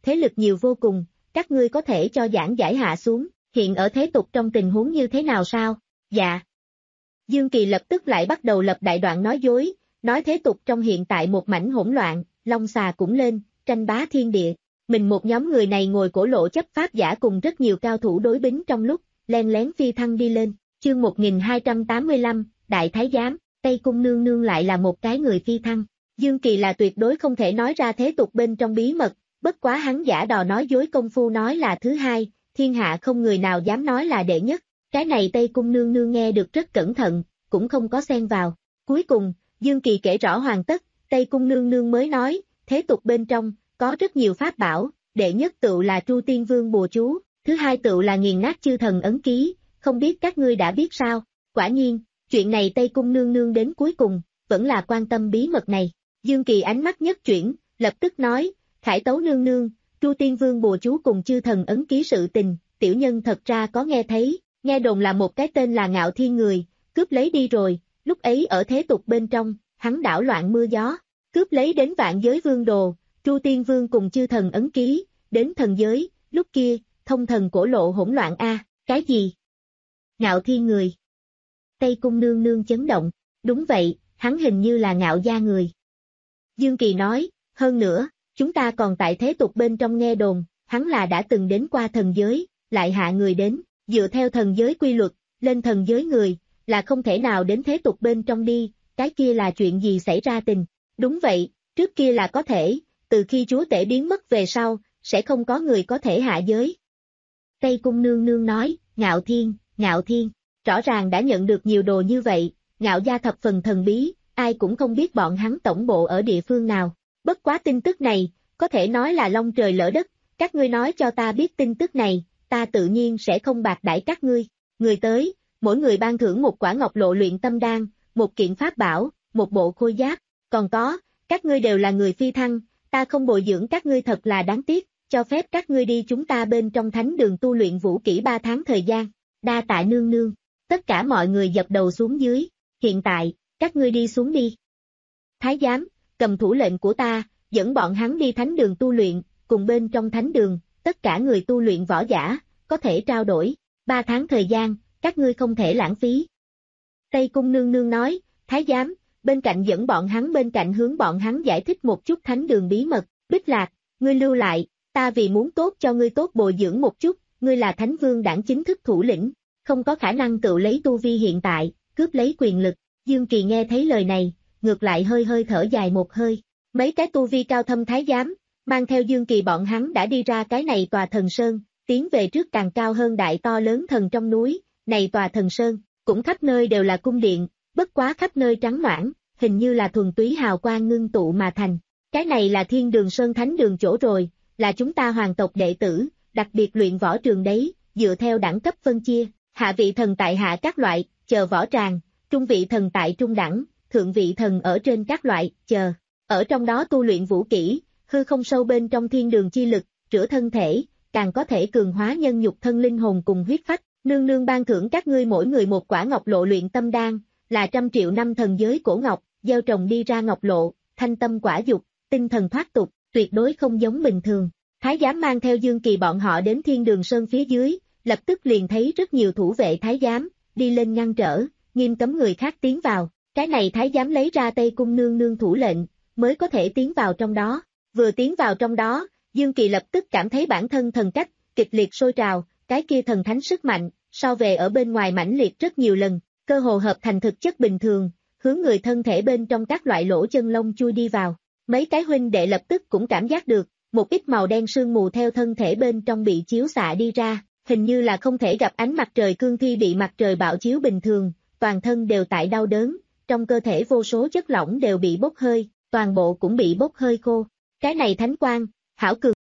thế lực nhiều vô cùng, các ngươi có thể cho giảng giải hạ xuống, hiện ở thế tục trong tình huống như thế nào sao? Dạ. Dương Kỳ lập tức lại bắt đầu lập đại đoạn nói dối, nói thế tục trong hiện tại một mảnh hỗn loạn, long xà cũng lên, tranh bá thiên địa. Mình một nhóm người này ngồi cổ lộ chấp pháp giả cùng rất nhiều cao thủ đối bính trong lúc, len lén phi thăng đi lên. Chương một nghìn hai trăm tám mươi lăm, Đại Thái Giám, Tây Cung nương nương lại là một cái người phi thăng. Dương Kỳ là tuyệt đối không thể nói ra thế tục bên trong bí mật, bất quá hắn giả đò nói dối công phu nói là thứ hai, thiên hạ không người nào dám nói là đệ nhất. Cái này Tây Cung nương nương nghe được rất cẩn thận, cũng không có xen vào. Cuối cùng, Dương Kỳ kể rõ hoàn tất, Tây Cung nương nương mới nói, thế tục bên trong, có rất nhiều pháp bảo, đệ nhất tựu là Tru Tiên Vương bùa chú, thứ hai tựu là nghiền nát chư thần ấn ký, không biết các ngươi đã biết sao? Quả nhiên, chuyện này Tây Cung nương nương đến cuối cùng, vẫn là quan tâm bí mật này. Dương Kỳ ánh mắt nhất chuyển, lập tức nói, Khải Tấu nương nương, Tru Tiên Vương bùa chú cùng chư thần ấn ký sự tình, tiểu nhân thật ra có nghe thấy, nghe đồn là một cái tên là Ngạo Thiên người, cướp lấy đi rồi, lúc ấy ở thế tục bên trong, hắn đảo loạn mưa gió, cướp lấy đến vạn giới vương đồ, Tru Tiên Vương cùng chư thần ấn ký, đến thần giới, lúc kia, thông thần cổ lộ hỗn loạn a, cái gì? Ngạo Thiên người. Tây Cung nương nương chấn động, đúng vậy, hắn hình như là Ngạo gia người. Dương Kỳ nói, hơn nữa, chúng ta còn tại thế tục bên trong nghe đồn, hắn là đã từng đến qua thần giới, lại hạ người đến, dựa theo thần giới quy luật, lên thần giới người, là không thể nào đến thế tục bên trong đi, cái kia là chuyện gì xảy ra tình. Đúng vậy, trước kia là có thể, từ khi chúa tể biến mất về sau, sẽ không có người có thể hạ giới. Tây Cung nương nương nói, Ngạo Thiên, Ngạo Thiên, rõ ràng đã nhận được nhiều đồ như vậy, Ngạo gia thập phần thần bí, ai cũng không biết bọn hắn tổng bộ ở địa phương nào. Bất quá tin tức này, có thể nói là long trời lỡ đất, các ngươi nói cho ta biết tin tức này, ta tự nhiên sẽ không bạc đãi các ngươi. Người tới, mỗi người ban thưởng một quả ngọc lộ luyện tâm đan, một kiện pháp bảo, một bộ khôi giáp, còn có, các ngươi đều là người phi thăng, ta không bồi dưỡng các ngươi thật là đáng tiếc, cho phép các ngươi đi chúng ta bên trong thánh đường tu luyện vũ kỹ ba tháng thời gian. Đa tạ nương nương, tất cả mọi người dập đầu xuống dưới, hiện tại, các ngươi đi xuống đi. Thái giám, cầm thủ lệnh của ta, dẫn bọn hắn đi thánh đường tu luyện, cùng bên trong thánh đường, tất cả người tu luyện võ giả, có thể trao đổi, ba tháng thời gian, các ngươi không thể lãng phí. Tây Cung nương nương nói, thái giám, bên cạnh dẫn bọn hắn bên cạnh hướng bọn hắn giải thích một chút thánh đường bí mật, Bích Lạc, ngươi lưu lại, ta vì muốn tốt cho ngươi tốt bồi dưỡng một chút, ngươi là thánh vương đảng chính thức thủ lĩnh, không có khả năng tự lấy tu vi hiện tại, cướp lấy quyền lực. Dương Kỳ nghe thấy lời này, ngược lại hơi hơi thở dài một hơi, mấy cái tu vi cao thâm thái giám, mang theo Dương Kỳ bọn hắn đã đi ra cái này tòa thần sơn, tiến về trước càng cao hơn đại to lớn thần trong núi, này tòa thần sơn, cũng khắp nơi đều là cung điện, bất quá khắp nơi trắng noãn, hình như là thuần túy hào quang ngưng tụ mà thành. Cái này là Thiên Đường Sơn Thánh Đường chỗ rồi, là chúng ta hoàng tộc đệ tử, đặc biệt luyện võ trường đấy, dựa theo đẳng cấp phân chia, hạ vị thần tại hạ các loại, chờ võ tràng, trung vị thần tại trung đẳng, thượng vị thần ở trên các loại, chờ, ở trong đó tu luyện vũ kỹ, hư không sâu bên trong thiên đường chi lực, rửa thân thể, càng có thể cường hóa nhân nhục thân linh hồn cùng huyết phách, nương nương ban thưởng các ngươi mỗi người một quả ngọc lộ luyện tâm đan, là trăm triệu năm thần giới cổ ngọc, gieo trồng đi ra ngọc lộ, thanh tâm quả dục, tinh thần thoát tục, tuyệt đối không giống bình thường. Thái giám mang theo Dương Kỳ bọn họ đến Thiên Đường Sơn phía dưới, lập tức liền thấy rất nhiều thủ vệ thái giám, đi lên ngăn trở, nghiêm cấm người khác tiến vào, cái này thái giám lấy ra Tây Cung nương nương thủ lệnh, mới có thể tiến vào trong đó. Vừa tiến vào trong đó, Dương Kỳ lập tức cảm thấy bản thân thần cách, kịch liệt sôi trào, cái kia thần thánh sức mạnh, so về ở bên ngoài mãnh liệt rất nhiều lần, cơ hồ hợp thành thực chất bình thường, hướng người thân thể bên trong các loại lỗ chân lông chui đi vào. Mấy cái huynh đệ lập tức cũng cảm giác được, một ít màu đen sương mù theo thân thể bên trong bị chiếu xạ đi ra, hình như là không thể gặp ánh mặt trời cương thi bị mặt trời bạo chiếu bình thường, toàn thân đều tại đau đớn, trong cơ thể vô số chất lỏng đều bị bốc hơi, toàn bộ cũng bị bốc hơi khô. Cái này thánh quang, hảo cường.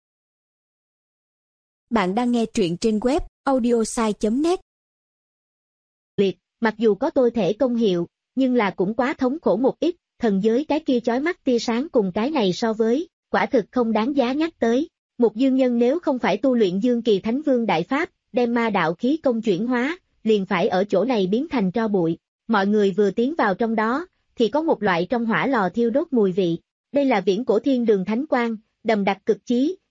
Bạn đang nghe truyện trên web audiosai chấm net. Liệt, mặc dù có tôi thể công hiệu, nhưng là cũng quá thống khổ một ít, thần giới cái kia chói mắt tia sáng cùng cái này so với, quả thực không đáng giá nhắc tới. Một dương nhân nếu không phải tu luyện Dương Kỳ Thánh Vương Đại Pháp, đem ma đạo khí công chuyển hóa, liền phải ở chỗ này biến thành tro bụi. Mọi người vừa tiến vào trong đó, thì có một loại trong hỏa lò thiêu đốt mùi vị. Đây là viễn cổ thiên đường thánh quang, đầm đặc cực chí,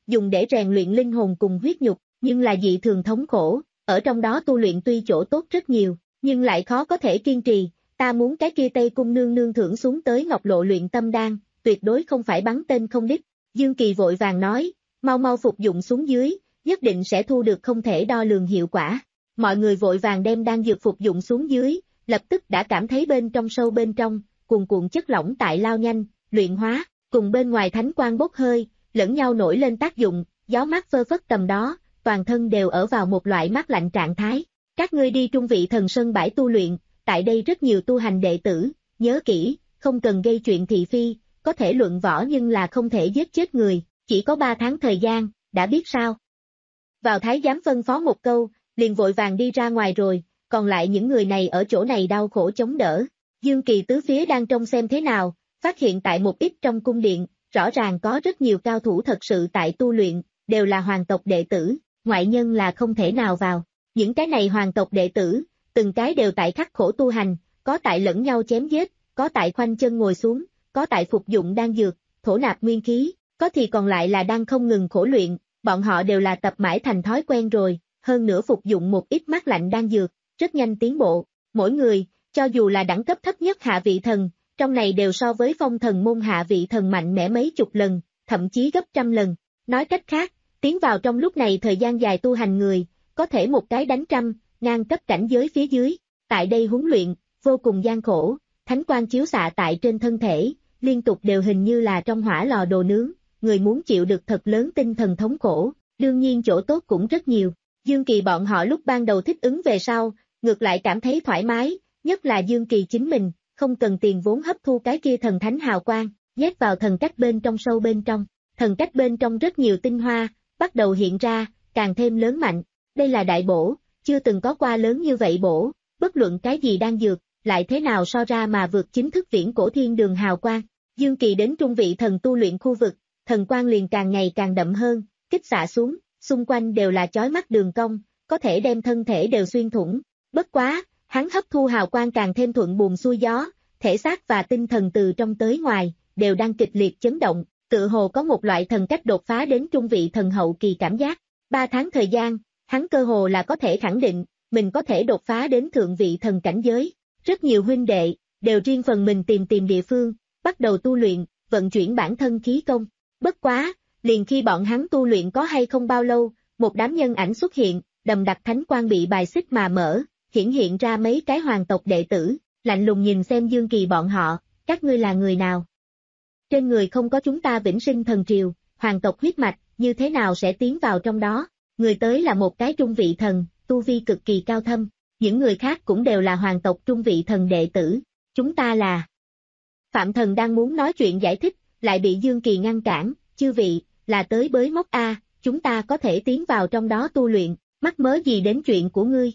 dùng để rèn luyện linh hồn cùng huyết nhục, nhưng là dị thường thống khổ, ở trong đó tu luyện tuy chỗ tốt rất nhiều, nhưng lại khó có thể kiên trì, ta muốn cái kia Tây Cung nương nương thưởng xuống tới Ngọc Lộ luyện tâm đan, tuyệt đối không phải bắn tên không đích. Dương Kỳ vội vàng nói, mau mau phục dụng xuống dưới, nhất định sẽ thu được không thể đo lường hiệu quả. Mọi người vội vàng đem đan dược phục dụng xuống dưới, lập tức đã cảm thấy bên trong sâu bên trong, cuồn cuộn chất lỏng tại lao nhanh, luyện hóa, cùng bên ngoài thánh quang bốc hơi, lẫn nhau nổi lên tác dụng, gió mát phơ phất tầm đó, toàn thân đều ở vào một loại mát lạnh trạng thái. Các ngươi đi trung vị thần sơn bãi tu luyện, tại đây rất nhiều tu hành đệ tử, nhớ kỹ, không cần gây chuyện thị phi, có thể luận võ nhưng là không thể giết chết người, chỉ có ba tháng thời gian, đã biết sao. Vào thái giám phân phó một câu, liền vội vàng đi ra ngoài rồi, còn lại những người này ở chỗ này đau khổ chống đỡ. Dương Kỳ tứ phía đang trông xem thế nào, phát hiện tại một ít trong cung điện, rõ ràng có rất nhiều cao thủ thật sự tại tu luyện, đều là hoàng tộc đệ tử, ngoại nhân là không thể nào vào. Những cái này hoàng tộc đệ tử, từng cái đều tại khắc khổ tu hành, có tại lẫn nhau chém giết, có tại khoanh chân ngồi xuống, có tại phục dụng đan dược, thổ nạp nguyên khí, có thì còn lại là đang không ngừng khổ luyện, bọn họ đều là tập mãi thành thói quen rồi, hơn nữa phục dụng một ít mát lạnh đan dược, rất nhanh tiến bộ. Mỗi người, cho dù là đẳng cấp thấp nhất hạ vị thần, trong này đều so với phong thần môn hạ vị thần mạnh mẽ mấy chục lần, thậm chí gấp trăm lần. Nói cách khác, tiến vào trong lúc này thời gian dài tu hành người, có thể một cái đánh trăm, ngang cấp cảnh giới phía dưới. Tại đây huấn luyện, vô cùng gian khổ, thánh quang chiếu xạ tại trên thân thể, liên tục đều hình như là trong hỏa lò đồ nướng, người muốn chịu được thật lớn tinh thần thống khổ, đương nhiên chỗ tốt cũng rất nhiều. Dương Kỳ bọn họ lúc ban đầu thích ứng về sau, ngược lại cảm thấy thoải mái, nhất là Dương Kỳ chính mình, không cần tiền vốn hấp thu cái kia thần thánh hào quang, nhét vào thần cách bên trong sâu bên trong, thần cách bên trong rất nhiều tinh hoa, bắt đầu hiện ra, càng thêm lớn mạnh, đây là đại bổ, chưa từng có qua lớn như vậy bổ, bất luận cái gì đang dược, lại thế nào so ra mà vượt chính thức viễn cổ thiên đường hào quang. Dương Kỳ đến trung vị thần tu luyện khu vực, thần quang liền càng ngày càng đậm hơn, kích xạ xuống, xung quanh đều là chói mắt đường cong, có thể đem thân thể đều xuyên thủng. Bất quá, hắn hấp thu hào quang càng thêm thuận buồm xuôi gió, thể xác và tinh thần từ trong tới ngoài, đều đang kịch liệt chấn động, tựa hồ có một loại thần cách đột phá đến trung vị thần hậu kỳ cảm giác. Ba tháng thời gian, hắn cơ hồ là có thể khẳng định, mình có thể đột phá đến thượng vị thần cảnh giới. Rất nhiều huynh đệ, đều riêng phần mình tìm tìm địa phương, bắt đầu tu luyện, vận chuyển bản thân khí công. Bất quá, liền khi bọn hắn tu luyện có hay không bao lâu, một đám nhân ảnh xuất hiện, đầm đặc thánh quang bị bài xích mà mở, hiển hiện ra mấy cái hoàng tộc đệ tử, lạnh lùng nhìn xem Dương Kỳ bọn họ, các ngươi là người nào? Trên người không có chúng ta vĩnh sinh thần triều, hoàng tộc huyết mạch, như thế nào sẽ tiến vào trong đó? Người tới là một cái trung vị thần, tu vi cực kỳ cao thâm, những người khác cũng đều là hoàng tộc trung vị thần đệ tử, chúng ta là... Phạm Thần đang muốn nói chuyện giải thích, lại bị Dương Kỳ ngăn cản, chư vị, là tới bới móc A, chúng ta có thể tiến vào trong đó tu luyện, mắc mớ gì đến chuyện của ngươi?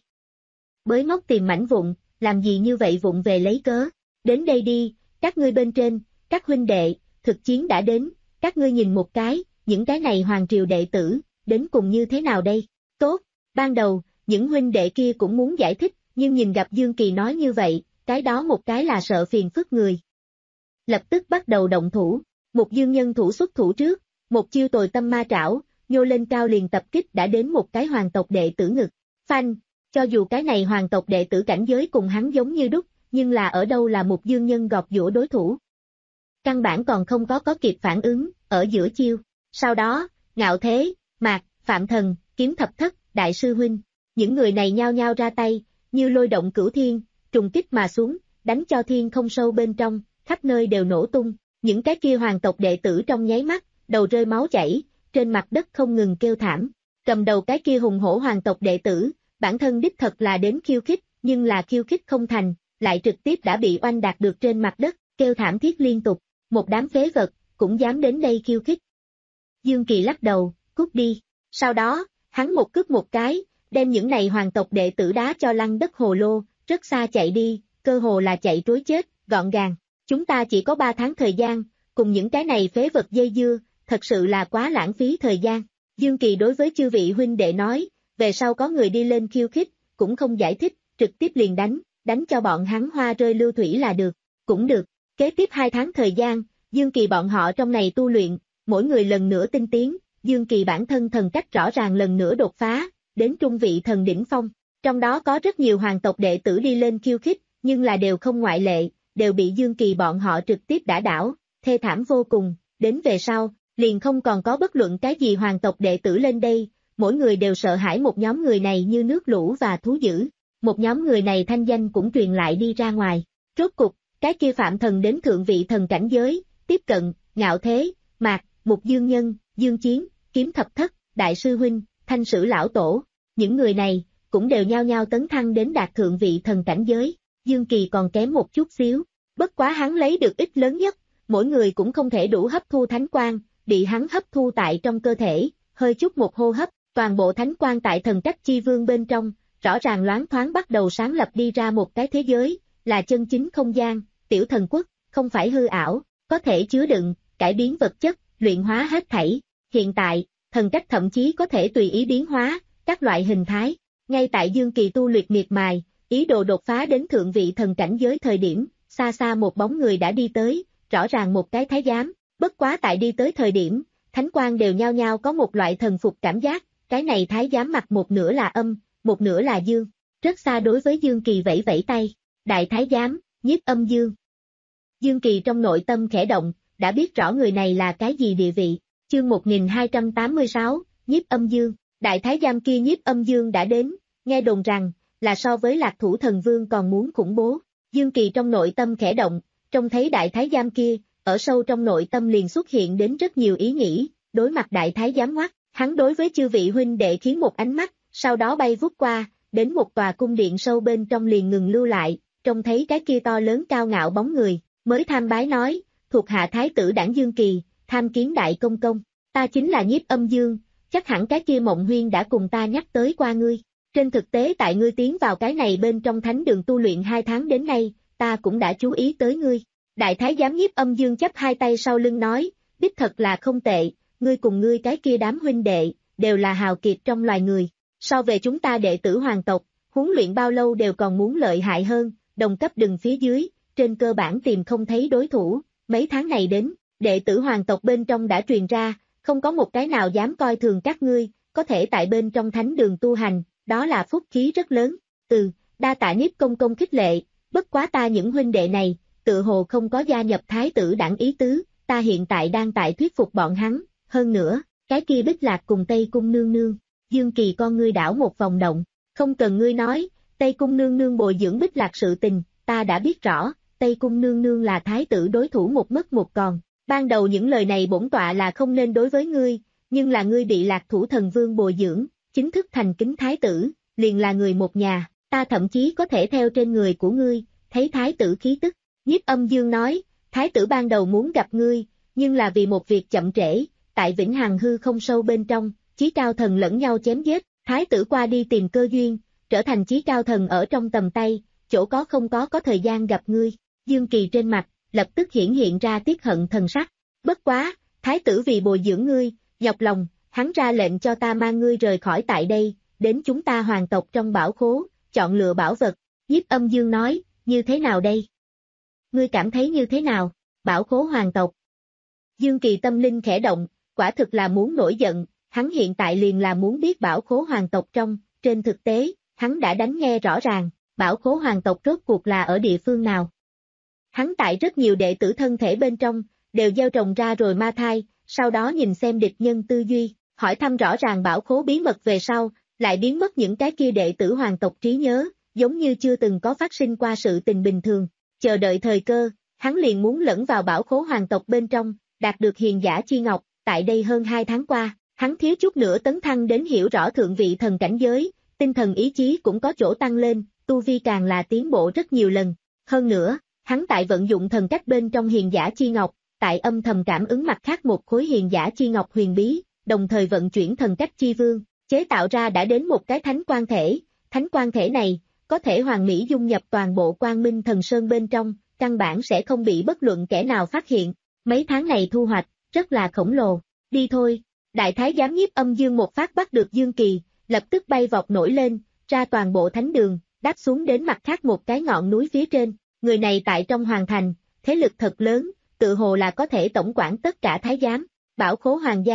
Bới móc tìm mảnh vụn, làm gì như vậy vụng về lấy cớ, đến đây đi, các ngươi bên trên, các huynh đệ, thực chiến đã đến, các ngươi nhìn một cái, những cái này hoàng triều đệ tử, đến cùng như thế nào đây? Tốt, ban đầu, những huynh đệ kia cũng muốn giải thích, nhưng nhìn gặp Dương Kỳ nói như vậy, cái đó một cái là sợ phiền phức người. Lập tức bắt đầu động thủ, một dương nhân thủ xuất thủ trước, một chiêu tồi tâm ma trảo, nhô lên cao liền tập kích đã đến một cái hoàng tộc đệ tử ngực. Phanh, cho dù cái này hoàng tộc đệ tử cảnh giới cùng hắn giống như đúc, nhưng là ở đâu là một dương nhân gọt giũa đối thủ. Căn bản còn không có có kịp phản ứng, ở giữa chiêu. Sau đó, Ngạo Thế, Mạc, Phạm Thần, Kiếm Thập Thất, Đại sư huynh, những người này nhao nhao ra tay, như lôi động cửu thiên, trùng kích mà xuống, đánh cho thiên không sâu bên trong, khắp nơi đều nổ tung. Những cái kia hoàng tộc đệ tử trong nháy mắt, đầu rơi máu chảy, trên mặt đất không ngừng kêu thảm. Cầm đầu cái kia hùng hổ hoàng tộc đệ tử, bản thân đích thật là đến khiêu khích, nhưng là khiêu khích không thành, lại trực tiếp đã bị oanh đạt được trên mặt đất, kêu thảm thiết liên tục. Một đám phế vật, cũng dám đến đây khiêu khích. Dương Kỳ lắc đầu, cút đi. Sau đó, hắn một cước một cái, đem những này hoàng tộc đệ tử đá cho lăn đất hồ lô, rất xa chạy đi, cơ hồ là chạy trối chết, gọn gàng. Chúng ta chỉ có ba tháng thời gian, cùng những cái này phế vật dây dưa, thật sự là quá lãng phí thời gian. Dương Kỳ đối với chư vị huynh đệ nói, về sau có người đi lên khiêu khích, cũng không giải thích, trực tiếp liền đánh, đánh cho bọn hắn hoa rơi lưu thủy là được, cũng được. Kế tiếp hai tháng thời gian, Dương Kỳ bọn họ trong này tu luyện, mỗi người lần nữa tinh tiến, Dương Kỳ bản thân thần cách rõ ràng lần nữa đột phá, đến trung vị thần đỉnh phong. Trong đó có rất nhiều hoàng tộc đệ tử đi lên khiêu khích, nhưng là đều không ngoại lệ, đều bị Dương Kỳ bọn họ trực tiếp đả đảo, thê thảm vô cùng, đến về sau, liền không còn có bất luận cái gì hoàng tộc đệ tử lên đây, mỗi người đều sợ hãi một nhóm người này như nước lũ và thú dữ, một nhóm người này thanh danh cũng truyền lại đi ra ngoài. Rốt cục, cái kia phạm thần đến thượng vị thần cảnh giới, tiếp cận, Ngạo Thế, Mạc, Mục Dương Nhân, Dương Chiến, Kiếm Thập Thất, Đại sư huynh, Thanh Sử lão tổ, những người này cũng đều nhao nhao tấn thăng đến đạt thượng vị thần cảnh giới. Dương Kỳ còn kém một chút xíu, bất quá hắn lấy được ích lớn nhất, mỗi người cũng không thể đủ hấp thu thánh quang, bị hắn hấp thu tại trong cơ thể, hơi chút một hô hấp, toàn bộ thánh quang tại thần cách chi vương bên trong, rõ ràng loáng thoáng bắt đầu sáng lập đi ra một cái thế giới, là chân chính không gian, tiểu thần quốc, không phải hư ảo, có thể chứa đựng, cải biến vật chất, luyện hóa hết thảy. Hiện tại, thần cách thậm chí có thể tùy ý biến hóa, các loại hình thái. Ngay tại Dương Kỳ tu luyện miệt mài, ý đồ đột phá đến thượng vị thần cảnh giới thời điểm, xa xa một bóng người đã đi tới, rõ ràng một cái thái giám, bất quá tại đi tới thời điểm, thánh quang đều nhao nhao có một loại thần phục cảm giác, cái này thái giám mặt một nửa là âm, một nửa là dương, rất xa đối với Dương Kỳ vẫy vẫy tay, đại thái giám, Nhiếp Âm Dương. Dương Kỳ trong nội tâm khẽ động, đã biết rõ người này là cái gì địa vị, chương một nghìn hai trăm tám mươi sáu, Nhiếp Âm Dương, đại thái giám kia Nhiếp Âm Dương đã đến, nghe đồn rằng, là so với Lạc Thủ Thần Vương còn muốn khủng bố, Dương Kỳ trong nội tâm khẽ động, trông thấy đại thái giám kia, ở sâu trong nội tâm liền xuất hiện đến rất nhiều ý nghĩ, đối mặt đại thái giám ngoắt, hắn đối với chư vị huynh đệ khiến một ánh mắt, sau đó bay vút qua, đến một tòa cung điện sâu bên trong liền ngừng lưu lại, trông thấy cái kia to lớn cao ngạo bóng người, mới tham bái nói, thuộc hạ thái tử Đảng Dương Kỳ, tham kiến đại công công, ta chính là Nhiếp Âm Dương, chắc hẳn cái kia Mộng Huyên đã cùng ta nhắc tới qua ngươi. Trên thực tế tại ngươi tiến vào cái này bên trong thánh đường tu luyện hai tháng đến nay, ta cũng đã chú ý tới ngươi. Đại thái giám Nhiếp Âm Dương chắp hai tay sau lưng nói, đích thật là không tệ, ngươi cùng ngươi cái kia đám huynh đệ, đều là hào kiệt trong loài người. So về chúng ta đệ tử hoàng tộc, huấn luyện bao lâu đều còn muốn lợi hại hơn, đồng cấp đừng phía dưới, trên cơ bản tìm không thấy đối thủ, mấy tháng này đến, đệ tử hoàng tộc bên trong đã truyền ra, không có một cái nào dám coi thường các ngươi, có thể tại bên trong thánh đường tu hành, đó là phúc khí rất lớn. Từ, đa tạ Nhiếp công công khích lệ, bất quá ta những huynh đệ này, tự hồ không có gia nhập thái tử Đảng ý tứ, ta hiện tại đang tại thuyết phục bọn hắn, hơn nữa, cái kia Bích Lạc cùng Tây Cung nương nương, Dương Kỳ con ngươi đảo một vòng động, không cần ngươi nói, Tây Cung nương nương bồi dưỡng Bích Lạc sự tình, ta đã biết rõ, Tây Cung nương nương là thái tử đối thủ một mất một còn, ban đầu những lời này bổn tọa là không nên đối với ngươi, nhưng là ngươi bị Lạc Thủ Thần Vương bồi dưỡng, chính thức thành kính thái tử, liền là người một nhà, ta thậm chí có thể theo trên người của ngươi, thấy thái tử khí tức. Nhiếp Âm Dương nói, thái tử ban đầu muốn gặp ngươi, nhưng là vì một việc chậm trễ, tại Vĩnh Hằng hư không sâu bên trong, chí cao thần lẫn nhau chém giết, thái tử qua đi tìm cơ duyên, trở thành chí cao thần ở trong tầm tay, chỗ có không có có thời gian gặp ngươi. Dương Kỳ trên mặt, lập tức hiển hiện ra tiếc hận thần sắc. Bất quá, thái tử vì bồi dưỡng ngươi, nhọc lòng, hắn ra lệnh cho ta mang ngươi rời khỏi tại đây, đến chúng ta hoàng tộc trong bảo khố, chọn lựa bảo vật. Nhiếp Âm Dương nói, như thế nào đây? Ngươi cảm thấy như thế nào? Bảo khố hoàng tộc. Dương Kỳ tâm linh khẽ động, quả thực là muốn nổi giận, hắn hiện tại liền là muốn biết bảo khố hoàng tộc trong, trên thực tế, hắn đã đánh nghe rõ ràng, bảo khố hoàng tộc rốt cuộc là ở địa phương nào. Hắn tại rất nhiều đệ tử thân thể bên trong, đều gieo trồng ra rồi ma thai, sau đó nhìn xem địch nhân tư duy, hỏi thăm rõ ràng bảo khố bí mật về sau, lại biến mất những cái kia đệ tử hoàng tộc trí nhớ, giống như chưa từng có phát sinh qua sự tình bình thường, chờ đợi thời cơ, hắn liền muốn lẫn vào bảo khố hoàng tộc bên trong, đạt được hiền giả chi ngọc, tại đây hơn hai tháng qua, hắn thiếu chút nữa tấn thăng đến hiểu rõ thượng vị thần cảnh giới, tinh thần ý chí cũng có chỗ tăng lên, tu vi càng là tiến bộ rất nhiều lần, hơn nữa, hắn tại vận dụng thần cách bên trong hiền giả chi ngọc, tại âm thầm cảm ứng mặt khác một khối hiền giả chi ngọc huyền bí, đồng thời vận chuyển thần cách chi vương, chế tạo ra đã đến một cái thánh quan thể, thánh quan thể này, có thể hoàn mỹ dung nhập toàn bộ Quang Minh Thần Sơn bên trong, căn bản sẽ không bị bất luận kẻ nào phát hiện, mấy tháng này thu hoạch, rất là khổng lồ, đi thôi, đại thái giám Nhiếp Âm Dương một phát bắt được Dương Kỳ, lập tức bay vọt nổi lên, ra toàn bộ thánh đường, đáp xuống đến mặt khác một cái ngọn núi phía trên, người này tại trong hoàng thành, thế lực thật lớn, tự hồ là có thể tổng quản tất cả thái giám, bảo khố hoàng gia,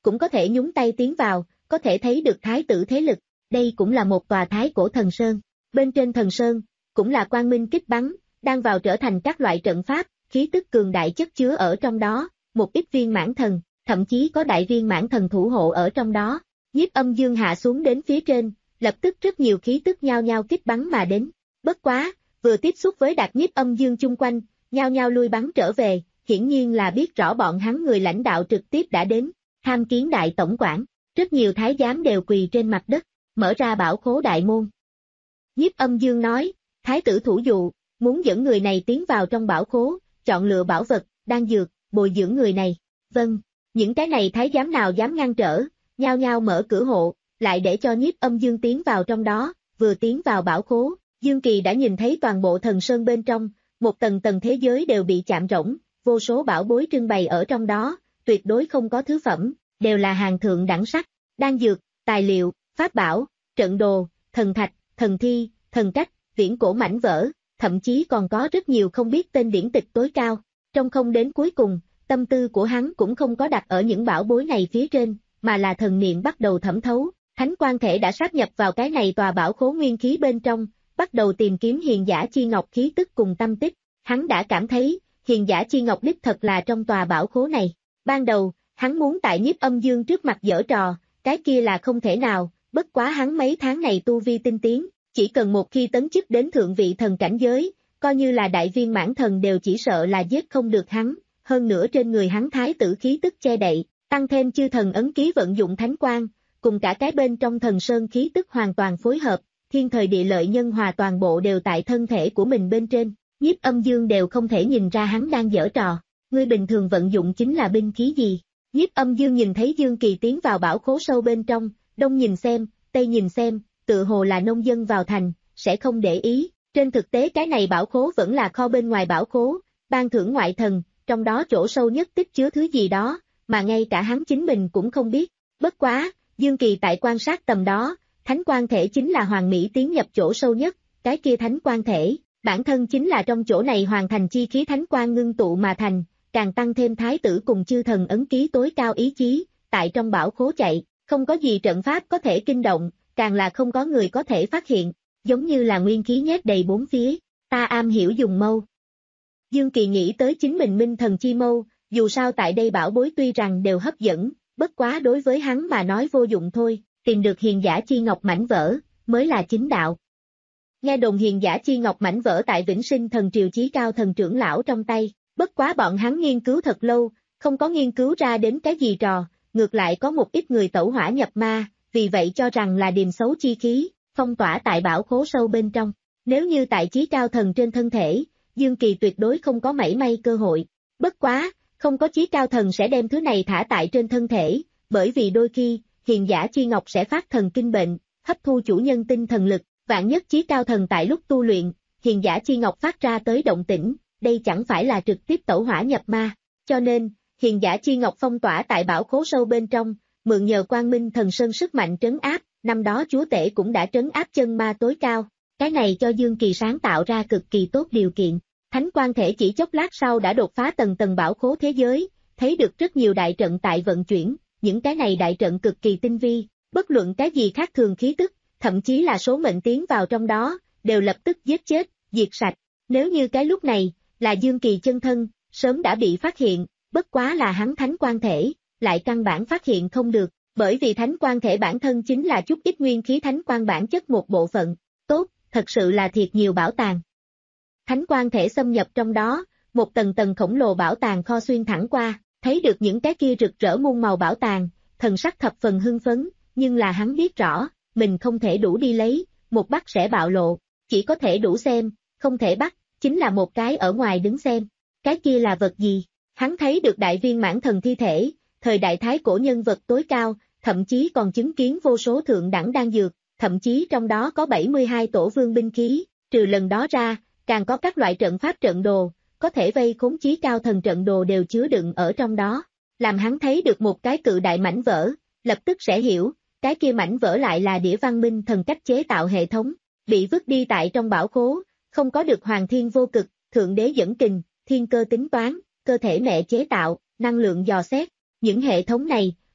cũng có thể nhúng tay tiến vào, có thể thấy được thái tử thế lực. Đây cũng là một tòa thái cổ thần sơn. Bên trên thần sơn, cũng là quang minh kích bắn, đang vào trở thành các loại trận pháp, khí tức cường đại chất chứa ở trong đó, một ít viên mãn thần, thậm chí có đại viên mãn thần thủ hộ ở trong đó. Nhiếp Âm Dương hạ xuống đến phía trên, lập tức rất nhiều khí tức nhao nhao kích bắn mà đến. Bất quá, vừa tiếp xúc với Đạt Nhiếp Âm Dương chung quanh, nhao nhao lui bắn trở về, hiển nhiên là biết rõ bọn hắn người lãnh đạo trực tiếp đã đến, tham kiến đại tổng quản. Rất nhiều thái giám đều quỳ trên mặt đất, mở ra bảo khố đại môn. Nhiếp Âm Dương nói, thái tử thủ dụ, muốn dẫn người này tiến vào trong bảo khố, chọn lựa bảo vật, đan dược, bồi dưỡng người này. Vâng, những cái này thái giám nào dám ngăn trở, nhao nhao mở cửa hộ, lại để cho Nhiếp Âm Dương tiến vào trong đó. Vừa tiến vào bảo khố, Dương Kỳ đã nhìn thấy toàn bộ thần sơn bên trong, một tầng tầng thế giới đều bị chạm rỗng, vô số bảo bối trưng bày ở trong đó, tuyệt đối không có thứ phẩm, đều là hàng thượng đẳng sắc, đan dược, tài liệu, pháp bảo, trận đồ, thần thạch, thần thi, thần cách, viễn cổ mảnh vỡ, thậm chí còn có rất nhiều không biết tên điển tịch tối cao. Trong không đến cuối cùng, tâm tư của hắn cũng không có đặt ở những bảo bối này phía trên, mà là thần niệm bắt đầu thẩm thấu, thánh quan thể đã sáp nhập vào cái này tòa bảo khố nguyên khí bên trong, bắt đầu tìm kiếm hiền giả chi ngọc khí tức cùng tâm tích. Hắn đã cảm thấy, hiền giả chi ngọc đích thật là trong tòa bảo khố này. Ban đầu, hắn muốn tại Nhiếp Âm Dương trước mặt giở trò, cái kia là không thể nào, bất quá hắn mấy tháng này tu vi tinh tiến, chỉ cần một khi tấn chức đến thượng vị thần cảnh giới, coi như là đại viên mãn thần đều chỉ sợ là giết không được hắn, hơn nữa trên người hắn thái tử khí tức che đậy, tăng thêm chư thần ấn ký vận dụng thánh quang, cùng cả cái bên trong thần sơn khí tức hoàn toàn phối hợp, thiên thời địa lợi nhân hòa toàn bộ đều tại thân thể của mình bên trên, Nhiếp Âm Dương đều không thể nhìn ra hắn đang giở trò. Ngươi bình thường vận dụng chính là binh khí gì? Nhiếp Âm Dương nhìn thấy Dương Kỳ tiến vào bảo khố sâu bên trong, đông nhìn xem, tây nhìn xem, tự hồ là nông dân vào thành, sẽ không để ý. Trên thực tế cái này bảo khố vẫn là kho bên ngoài bảo khố, ban thưởng ngoại thần, trong đó chỗ sâu nhất tích chứa thứ gì đó, mà ngay cả hắn chính mình cũng không biết. Bất quá, Dương Kỳ tại quan sát tầm đó, thánh quan thể chính là hoàn mỹ tiến nhập chỗ sâu nhất, cái kia thánh quan thể, bản thân chính là trong chỗ này hoàn thành chi khí thánh quan ngưng tụ mà thành, càng tăng thêm thái tử cùng chư thần ấn ký tối cao ý chí, tại trong bảo khố chạy, không có gì trận pháp có thể kinh động, càng là không có người có thể phát hiện, giống như là nguyên khí nhét đầy bốn phía, ta am hiểu dùng mâu. Dương Kỳ nghĩ tới chính mình minh thần chi mâu, dù sao tại đây bảo bối tuy rằng đều hấp dẫn, bất quá đối với hắn mà nói vô dụng thôi, tìm được hiền giả chi ngọc mảnh vỡ, mới là chính đạo. Nghe đồn hiền giả chi ngọc mảnh vỡ tại Vĩnh Sinh thần triều chí cao thần trưởng lão trong tay, bất quá bọn hắn nghiên cứu thật lâu, không có nghiên cứu ra đến cái gì trò, ngược lại có một ít người tẩu hỏa nhập ma, vì vậy cho rằng là điềm xấu chi khí, phong tỏa tại bảo khố sâu bên trong. Nếu như tại chí cao thần trên thân thể, Dương Kỳ tuyệt đối không có mảy may cơ hội. Bất quá, không có chí cao thần sẽ đem thứ này thả tại trên thân thể, bởi vì đôi khi, hiền giả chi ngọc sẽ phát thần kinh bệnh, hấp thu chủ nhân tinh thần lực, vạn nhất chí cao thần tại lúc tu luyện, hiền giả chi ngọc phát ra tới động tĩnh, đây chẳng phải là trực tiếp tẩu hỏa nhập ma. Cho nên, hiền giả chi ngọc phong tỏa tại bảo khố sâu bên trong, mượn nhờ quang minh thần sơn sức mạnh trấn áp, năm đó chúa tể cũng đã trấn áp chân ma tối cao. Cái này cho Dương Kỳ sáng tạo ra cực kỳ tốt điều kiện. Thánh quan thể chỉ chốc lát sau đã đột phá tầng tầng bảo khố thế giới, thấy được rất nhiều đại trận tại vận chuyển, những cái này đại trận cực kỳ tinh vi, bất luận cái gì khác thường khí tức, thậm chí là số mệnh tiến vào trong đó, đều lập tức giết chết, diệt sạch. Nếu như cái lúc này, là Dương Kỳ chân thân, sớm đã bị phát hiện, bất quá là hắn thánh quan thể, lại căn bản phát hiện không được, bởi vì thánh quan thể bản thân chính là chút ít nguyên khí thánh quan bản chất một bộ phận. Tốt, thật sự là thiệt nhiều bảo tàng. Thánh quan thể xâm nhập trong đó, một tầng tầng khổng lồ bảo tàng kho xuyên thẳng qua, thấy được những cái kia rực rỡ muôn màu bảo tàng, thần sắc thập phần hưng phấn, nhưng là hắn biết rõ, mình không thể đủ đi lấy, một bắt sẽ bạo lộ, chỉ có thể đủ xem, không thể bắt, chính là một cái ở ngoài đứng xem. Cái kia là vật gì? Hắn thấy được đại viên mãn thần thi thể, thời đại thái cổ nhân vật tối cao, thậm chí còn chứng kiến vô số thượng đẳng đan dược, thậm chí trong đó có bảy mươi hai tổ vương binh khí, trừ lần đó ra, càng có các loại trận pháp trận đồ, có thể vây khốn chí cao thần trận đồ đều chứa đựng ở trong đó. Làm hắn thấy được một cái cự đại mảnh vỡ, lập tức sẽ hiểu, cái kia mảnh vỡ lại là đĩa văn minh thần cách chế tạo hệ thống, bị vứt đi tại trong bảo khố, không có được hoàng thiên vô cực, thượng đế dẫn kình, thiên cơ tính toán, cơ thể mẹ chế tạo, năng lượng dò xét. Những hệ thống này,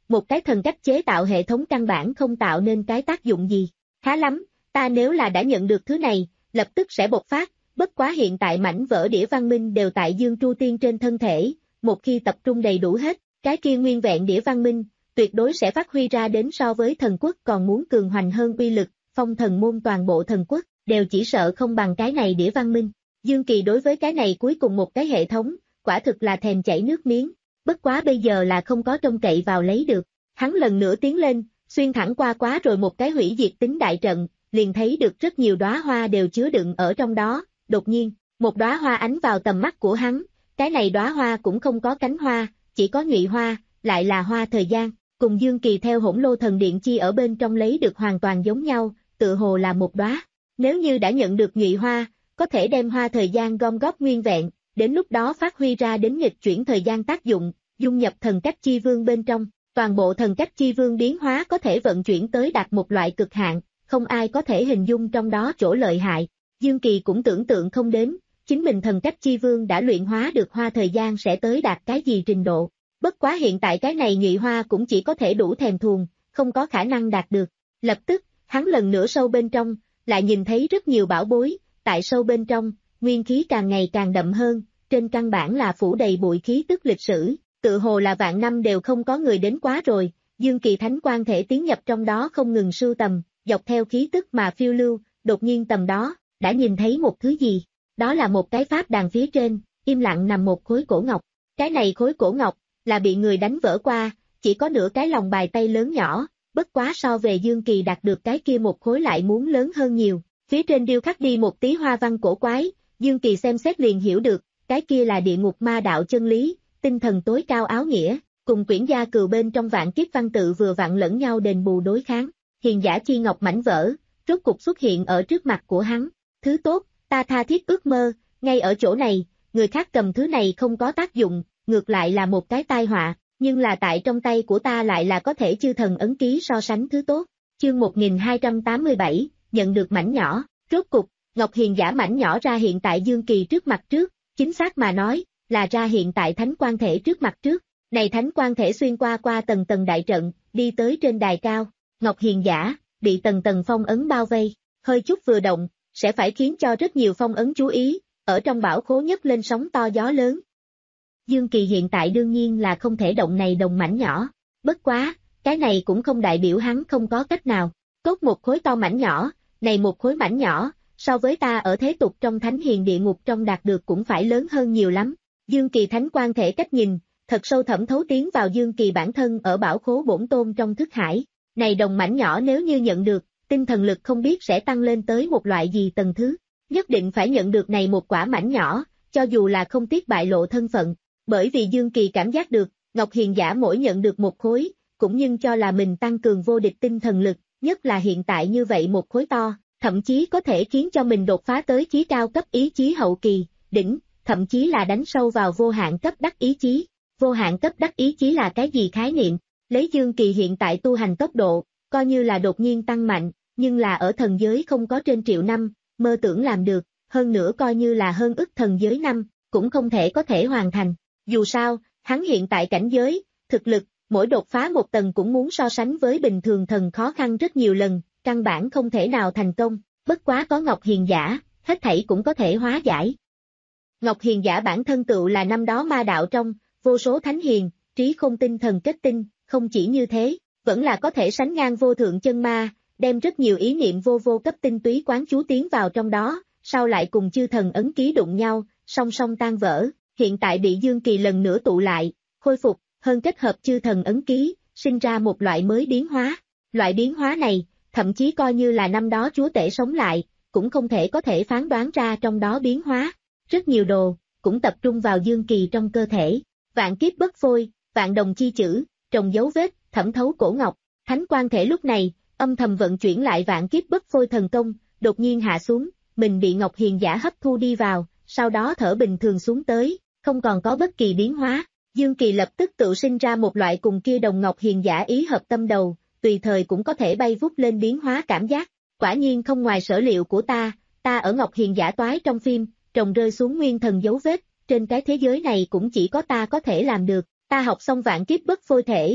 một cái thần cách chế tạo hệ thống căn bản không tạo nên cái tác dụng gì. Khá lắm, ta nếu là đã nhận được thứ này, lập tức sẽ bộc phát, bất quá hiện tại mảnh vỡ đĩa văn minh đều tại Dương Tru Tiên trên thân thể, một khi tập trung đầy đủ hết, cái kia nguyên vẹn đĩa văn minh, tuyệt đối sẽ phát huy ra đến so với thần quốc còn muốn cường hoành hơn uy lực, phong thần môn toàn bộ thần quốc, đều chỉ sợ không bằng cái này đĩa văn minh. Dương Kỳ đối với cái này cuối cùng một cái hệ thống, quả thực là thèm chảy nước miếng, bất quá bây giờ là không có trông cậy vào lấy được. Hắn lần nữa tiến lên, xuyên thẳng qua quá rồi một cái hủy diệt tính đại trận, liền thấy được rất nhiều đóa hoa đều chứa đựng ở trong đó, đột nhiên, một đóa hoa ánh vào tầm mắt của hắn, cái này đóa hoa cũng không có cánh hoa, chỉ có nhụy hoa, lại là hoa thời gian, cùng Dương Kỳ theo Hỗn Lô Thần Điện chi ở bên trong lấy được hoàn toàn giống nhau, tự hồ là một đóa. Nếu như đã nhận được nhụy hoa, có thể đem hoa thời gian gom góp nguyên vẹn, đến lúc đó phát huy ra đến nghịch chuyển thời gian tác dụng, dung nhập thần cách chi vương bên trong, toàn bộ thần cách chi vương biến hóa có thể vận chuyển tới đạt một loại cực hạn, không ai có thể hình dung trong đó chỗ lợi hại. Dương Kỳ cũng tưởng tượng không đến, chính mình thần cách chi vương đã luyện hóa được hoa thời gian sẽ tới đạt cái gì trình độ. Bất quá hiện tại cái này nhụy hoa cũng chỉ có thể đủ thèm thuồng, không có khả năng đạt được. Lập tức, hắn lần nữa sâu bên trong, lại nhìn thấy rất nhiều bảo bối, tại sâu bên trong, nguyên khí càng ngày càng đậm hơn, trên căn bản là phủ đầy bụi khí tức lịch sử, tự hồ là vạn năm đều không có người đến quá rồi. Dương Kỳ thánh quan thể tiến nhập trong đó không ngừng sưu tầm, dọc theo khí tức mà phiêu lưu, đột nhiên tầm đó, đã nhìn thấy một thứ gì, đó là một cái pháp đàn phía trên, im lặng nằm một khối cổ ngọc, cái này khối cổ ngọc, là bị người đánh vỡ qua, chỉ có nửa cái lòng bài tay lớn nhỏ, bất quá so về Dương Kỳ đạt được cái kia một khối lại muốn lớn hơn nhiều, phía trên điêu khắc đi một tí hoa văn cổ quái, Dương Kỳ xem xét liền hiểu được, cái kia là địa ngục ma đạo chân lý, tinh thần tối cao áo nghĩa, cùng quyển gia cừu bên trong vạn kiếp văn tự vừa vặn lẫn nhau đền bù đối kháng, hiền giả chi ngọc mảnh vỡ, rốt cục xuất hiện ở trước mặt của hắn, thứ tốt, ta tha thiết ước mơ, ngay ở chỗ này, người khác cầm thứ này không có tác dụng, ngược lại là một cái tai họa, nhưng là tại trong tay của ta lại là có thể chư thần ấn ký so sánh thứ tốt. Chương một nghìn hai trăm tám mươi bảy, nhận được mảnh nhỏ, rốt cục, Ngọc Hiền giả mảnh nhỏ ra hiện tại Dương Kỳ trước mặt trước, chính xác mà nói, là ra hiện tại thánh quan thể trước mặt trước, này thánh quan thể xuyên qua qua tầng tầng đại trận, đi tới trên đài cao, Ngọc Hiền giả, bị tầng tầng phong ấn bao vây, hơi chút vừa động, sẽ phải khiến cho rất nhiều phong ấn chú ý, ở trong bảo khố nhấc lên sóng to gió lớn. Dương Kỳ hiện tại đương nhiên là không thể động này đồng mảnh nhỏ, bất quá, cái này cũng không đại biểu hắn không có cách nào, cốt một khối to mảnh nhỏ, này một khối mảnh nhỏ, so với ta ở thế tục trong thánh hiền địa ngục trong đạt được cũng phải lớn hơn nhiều lắm. Dương Kỳ thánh quan thể cách nhìn, thật sâu thẩm thấu tiến vào Dương Kỳ bản thân ở bảo khố bổn tôn trong thức hải, này đồng mảnh nhỏ nếu như nhận được, tinh thần lực không biết sẽ tăng lên tới một loại gì tầng thứ, nhất định phải nhận được này một quả mảnh nhỏ, cho dù là không tiếc bại lộ thân phận, bởi vì Dương Kỳ cảm giác được, Ngọc Hiền giả mỗi nhận được một khối, cũng nhưng cho là mình tăng cường vô địch tinh thần lực, nhất là hiện tại như vậy một khối to, thậm chí có thể khiến cho mình đột phá tới chí cao cấp ý chí hậu kỳ, đỉnh, thậm chí là đánh sâu vào vô hạn cấp đắc ý chí. Vô hạn cấp đắc ý chí là cái gì khái niệm? Lấy Dương Kỳ hiện tại tu hành tốc độ, coi như là đột nhiên tăng mạnh, nhưng là ở thần giới không có trên triệu năm, mơ tưởng làm được, hơn nữa coi như là hơn ức thần giới năm, cũng không thể có thể hoàn thành. Dù sao, hắn hiện tại cảnh giới, thực lực, mỗi đột phá một tầng cũng muốn so sánh với bình thường thần khó khăn rất nhiều lần, căn bản không thể nào thành công, bất quá có Ngọc Hiền giả, hết thảy cũng có thể hóa giải. Ngọc Hiền giả bản thân tựu là năm đó ma đạo trong, vô số thánh hiền, trí không tinh thần kết tinh, không chỉ như thế, vẫn là có thể sánh ngang vô thượng chân ma, đem rất nhiều ý niệm vô vô cấp tinh túy quán chú tiến vào trong đó, sau lại cùng chư thần ấn ký đụng nhau, song song tan vỡ, hiện tại bị Dương Kỳ lần nữa tụ lại, khôi phục, hơn kết hợp chư thần ấn ký, sinh ra một loại mới biến hóa. Loại biến hóa này, thậm chí coi như là năm đó chúa tể sống lại, cũng không thể có thể phán đoán ra trong đó biến hóa. Rất nhiều đồ, cũng tập trung vào Dương Kỳ trong cơ thể. Vạn kiếp bất phôi, vạn đồng chi chữ, trồng dấu vết, thẩm thấu cổ ngọc, thánh quan thể lúc này, âm thầm vận chuyển lại vạn kiếp bất phôi thần công, đột nhiên hạ xuống, mình bị Ngọc Hiền giả hấp thu đi vào, sau đó thở bình thường xuống tới, không còn có bất kỳ biến hóa. Dương Kỳ lập tức tự sinh ra một loại cùng kia đồng Ngọc Hiền giả ý hợp tâm đầu, tùy thời cũng có thể bay vút lên biến hóa cảm giác, quả nhiên không ngoài sở liệu của ta, ta ở Ngọc Hiền giả toái trong phim, trồng rơi xuống nguyên thần dấu vết, trên cái thế giới này cũng chỉ có ta có thể làm được, ta học xong vạn kiếp bất phôi thể,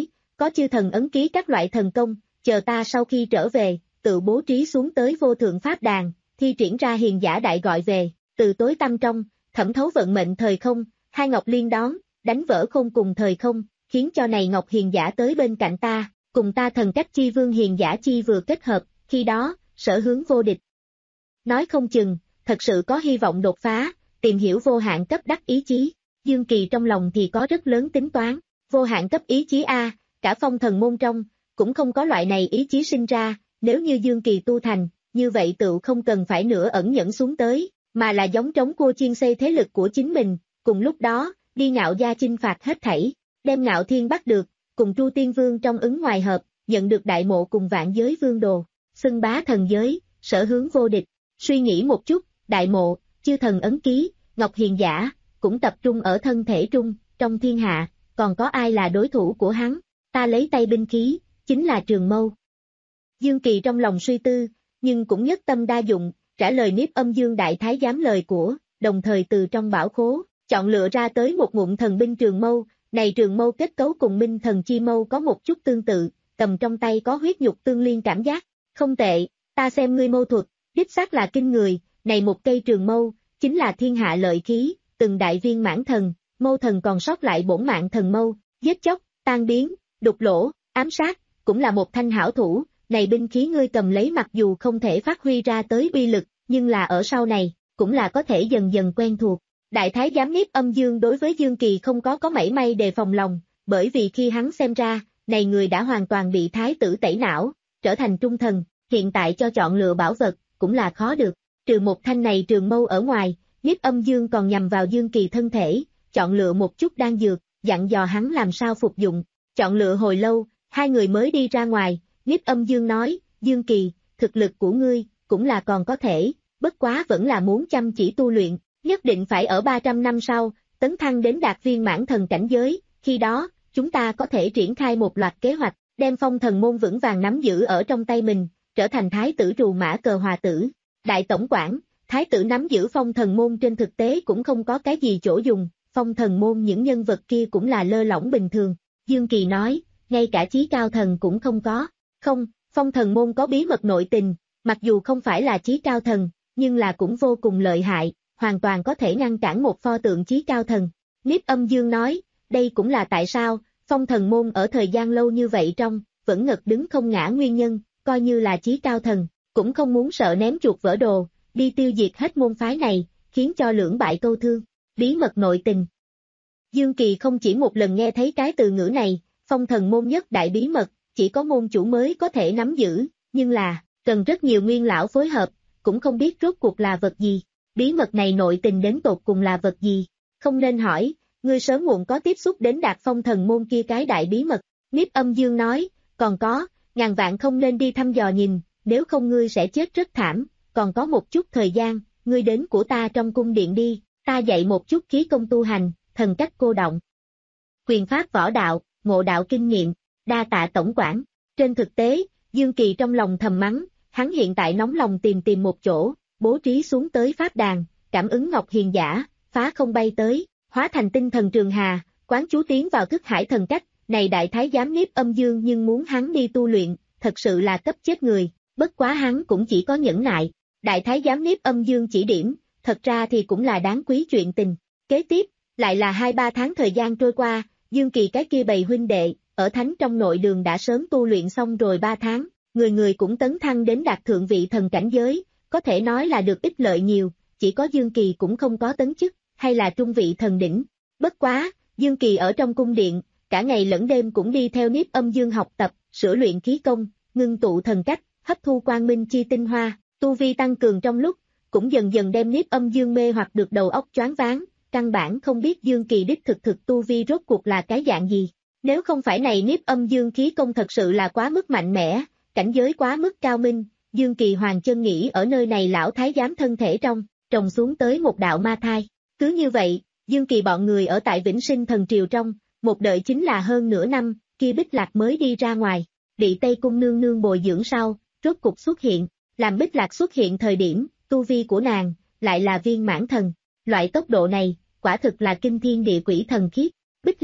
có chư thần ấn ký các loại thần công, chờ ta sau khi trở về, tự bố trí xuống tới vô thượng pháp đàn, thi triển ra hiền giả đại gọi về, từ tối tăm trong, thẩm thấu vận mệnh thời không, hai ngọc liên đón, đánh vỡ khôn cùng thời không, khiến cho này ngọc hiền giả tới bên cạnh ta, cùng ta thần cách chi vương hiền giả chi vừa kết hợp, khi đó, sở hướng vô địch. Nói không chừng, thật sự có hy vọng đột phá, tìm hiểu vô hạn cấp đắc ý chí, Dương Kỳ trong lòng thì có rất lớn tính toán, vô hạn cấp ý chí A, cả phong thần môn trong, cũng không có loại này ý chí sinh ra, nếu như Dương Kỳ tu thành, như vậy tự không cần phải nữa ẩn nhẫn xuống tới, mà là giống trống cua chiên xây thế lực của chính mình, cùng lúc đó, đi Ngạo Gia chinh phạt hết thảy, đem Ngạo Thiên bắt được, cùng Tru Tiên Vương trong ứng ngoài hợp, nhận được đại mộ cùng vạn giới vương đồ, xưng bá thần giới, sở hướng vô địch, suy nghĩ một chút, đại mộ, chư thần ấn ký, Ngọc Hiền Giả, cũng tập trung ở thân thể trung, trong thiên hạ, còn có ai là đối thủ của hắn, ta lấy tay binh khí, chính là trường mâu. Dương Kỳ trong lòng suy tư, nhưng cũng nhất tâm đa dụng, trả lời Niếp Âm Dương Đại Thái Giám lời của, đồng thời từ trong bảo khố, chọn lựa ra tới một ngụm thần binh trường mâu, này trường mâu kết cấu cùng minh thần chi mâu có một chút tương tự, cầm trong tay có huyết nhục tương liên cảm giác, không tệ, ta xem ngươi mâu thuật, đích xác là kinh người, này một cây trường mâu, chính là thiên hạ lợi khí, từng đại viên mãn thần, mâu thần còn sót lại bổn mạng thần mâu, giết chóc, tan biến, đục lỗ, ám sát, cũng là một thanh hảo thủ, này binh khí ngươi cầm lấy mặc dù không thể phát huy ra tới uy lực, nhưng là ở sau này, cũng là có thể dần dần quen thuộc. Đại Thái Giám Niếp Âm Dương đối với Dương Kỳ không có có mảy may đề phòng lòng, bởi vì khi hắn xem ra, này người đã hoàn toàn bị thái tử tẩy não, trở thành trung thần, hiện tại cho chọn lựa bảo vật, cũng là khó được. Trừ một thanh này trường mâu ở ngoài, Niếp Âm Dương còn nhằm vào Dương Kỳ thân thể, chọn lựa một chút đan dược, dặn dò hắn làm sao phục dụng. Chọn lựa hồi lâu, hai người mới đi ra ngoài, Niếp Âm Dương nói, Dương Kỳ, thực lực của ngươi, cũng là còn có thể, bất quá vẫn là muốn chăm chỉ tu luyện, nhất định phải ở ba trăm năm sau, tấn thăng đến đạt viên mãn thần cảnh giới, khi đó, chúng ta có thể triển khai một loạt kế hoạch, đem phong thần môn vững vàng nắm giữ ở trong tay mình, trở thành thái tử trù mã cờ hòa tử. Đại tổng quản, thái tử nắm giữ phong thần môn trên thực tế cũng không có cái gì chỗ dùng, phong thần môn những nhân vật kia cũng là lơ lỏng bình thường. Dương Kỳ nói, ngay cả chí cao thần cũng không có. Không, phong thần môn có bí mật nội tình, mặc dù không phải là chí cao thần, nhưng là cũng vô cùng lợi hại, hoàn toàn có thể ngăn cản một pho tượng chí cao thần. Niếp Âm Dương nói, đây cũng là tại sao, phong thần môn ở thời gian lâu như vậy trong, vẫn ngật đứng không ngã nguyên nhân, coi như là chí cao thần, cũng không muốn sợ ném chuột vỡ đồ, đi tiêu diệt hết môn phái này, khiến cho lưỡng bại câu thương. Bí mật nội tình. Dương Kỳ không chỉ một lần nghe thấy cái từ ngữ này, phong thần môn nhất đại bí mật, chỉ có môn chủ mới có thể nắm giữ, nhưng là, cần rất nhiều nguyên lão phối hợp, cũng không biết rốt cuộc là vật gì. Bí mật này nội tình đến tột cùng là vật gì? Không nên hỏi, ngươi sớm muộn có tiếp xúc đến đạt phong thần môn kia cái đại bí mật. Niếp Âm Dương nói, còn có, ngàn vạn không nên đi thăm dò nhìn, nếu không ngươi sẽ chết rất thảm, còn có một chút thời gian, ngươi đến của ta trong cung điện đi, ta dạy một chút khí công tu hành, thần cách cô động. Quyền pháp võ đạo, ngộ đạo kinh nghiệm, đa tạ tổng quản. Trên thực tế, Dương Kỳ trong lòng thầm mắng, hắn hiện tại nóng lòng tìm tìm một chỗ, bố trí xuống tới pháp đàn, cảm ứng Ngọc Hiền Giả, phá không bay tới, hóa thành tinh thần trường hà, quán chú tiến vào thức hải thần cách, này đại thái giám Niếp Âm Dương nhưng muốn hắn đi tu luyện, thật sự là cấp chết người, bất quá hắn cũng chỉ có nhẫn nại. Đại thái giám Niếp Âm Dương chỉ điểm, thật ra thì cũng là đáng quý chuyện tình. Kế tiếp, lại là hai ba tháng thời gian trôi qua, Dương Kỳ cái kia bầy huynh đệ, ở thánh trong nội đường đã sớm tu luyện xong rồi ba tháng, người người cũng tấn thăng đến đạt thượng vị thần cảnh giới, có thể nói là được ích lợi nhiều, chỉ có Dương Kỳ cũng không có tấn chức, hay là trung vị thần đỉnh. Bất quá, Dương Kỳ ở trong cung điện, cả ngày lẫn đêm cũng đi theo Niếp Âm Dương học tập, sửa luyện khí công, ngưng tụ thần cách, hấp thu quang minh chi tinh hoa, tu vi tăng cường trong lúc, cũng dần dần đem Niếp Âm Dương mê hoặc được đầu óc choáng váng, căn bản không biết Dương Kỳ đích thực thực tu vi rốt cuộc là cái dạng gì. Nếu không phải này Niếp Âm Dương khí công thật sự là quá mức mạnh mẽ, cảnh giới quá mức cao minh, Dương Kỳ hoàng chân nghĩ ở nơi này lão thái giám thân thể trong, trồng xuống tới một đạo ma thai. Cứ như vậy, Dương Kỳ bọn người ở tại Vĩnh Sinh Thần Triều trong, một đợi chính là hơn nửa năm, kia Bích Lạc mới đi ra ngoài, bị Tây Cung nương nương bồi dưỡng sau, rốt cục xuất hiện, làm Bích Lạc xuất hiện thời điểm, tu vi của nàng, lại là viên mãn thần. Loại tốc độ này, quả thực là kinh thiên địa quỷ thần khiếp. Bích Lạc,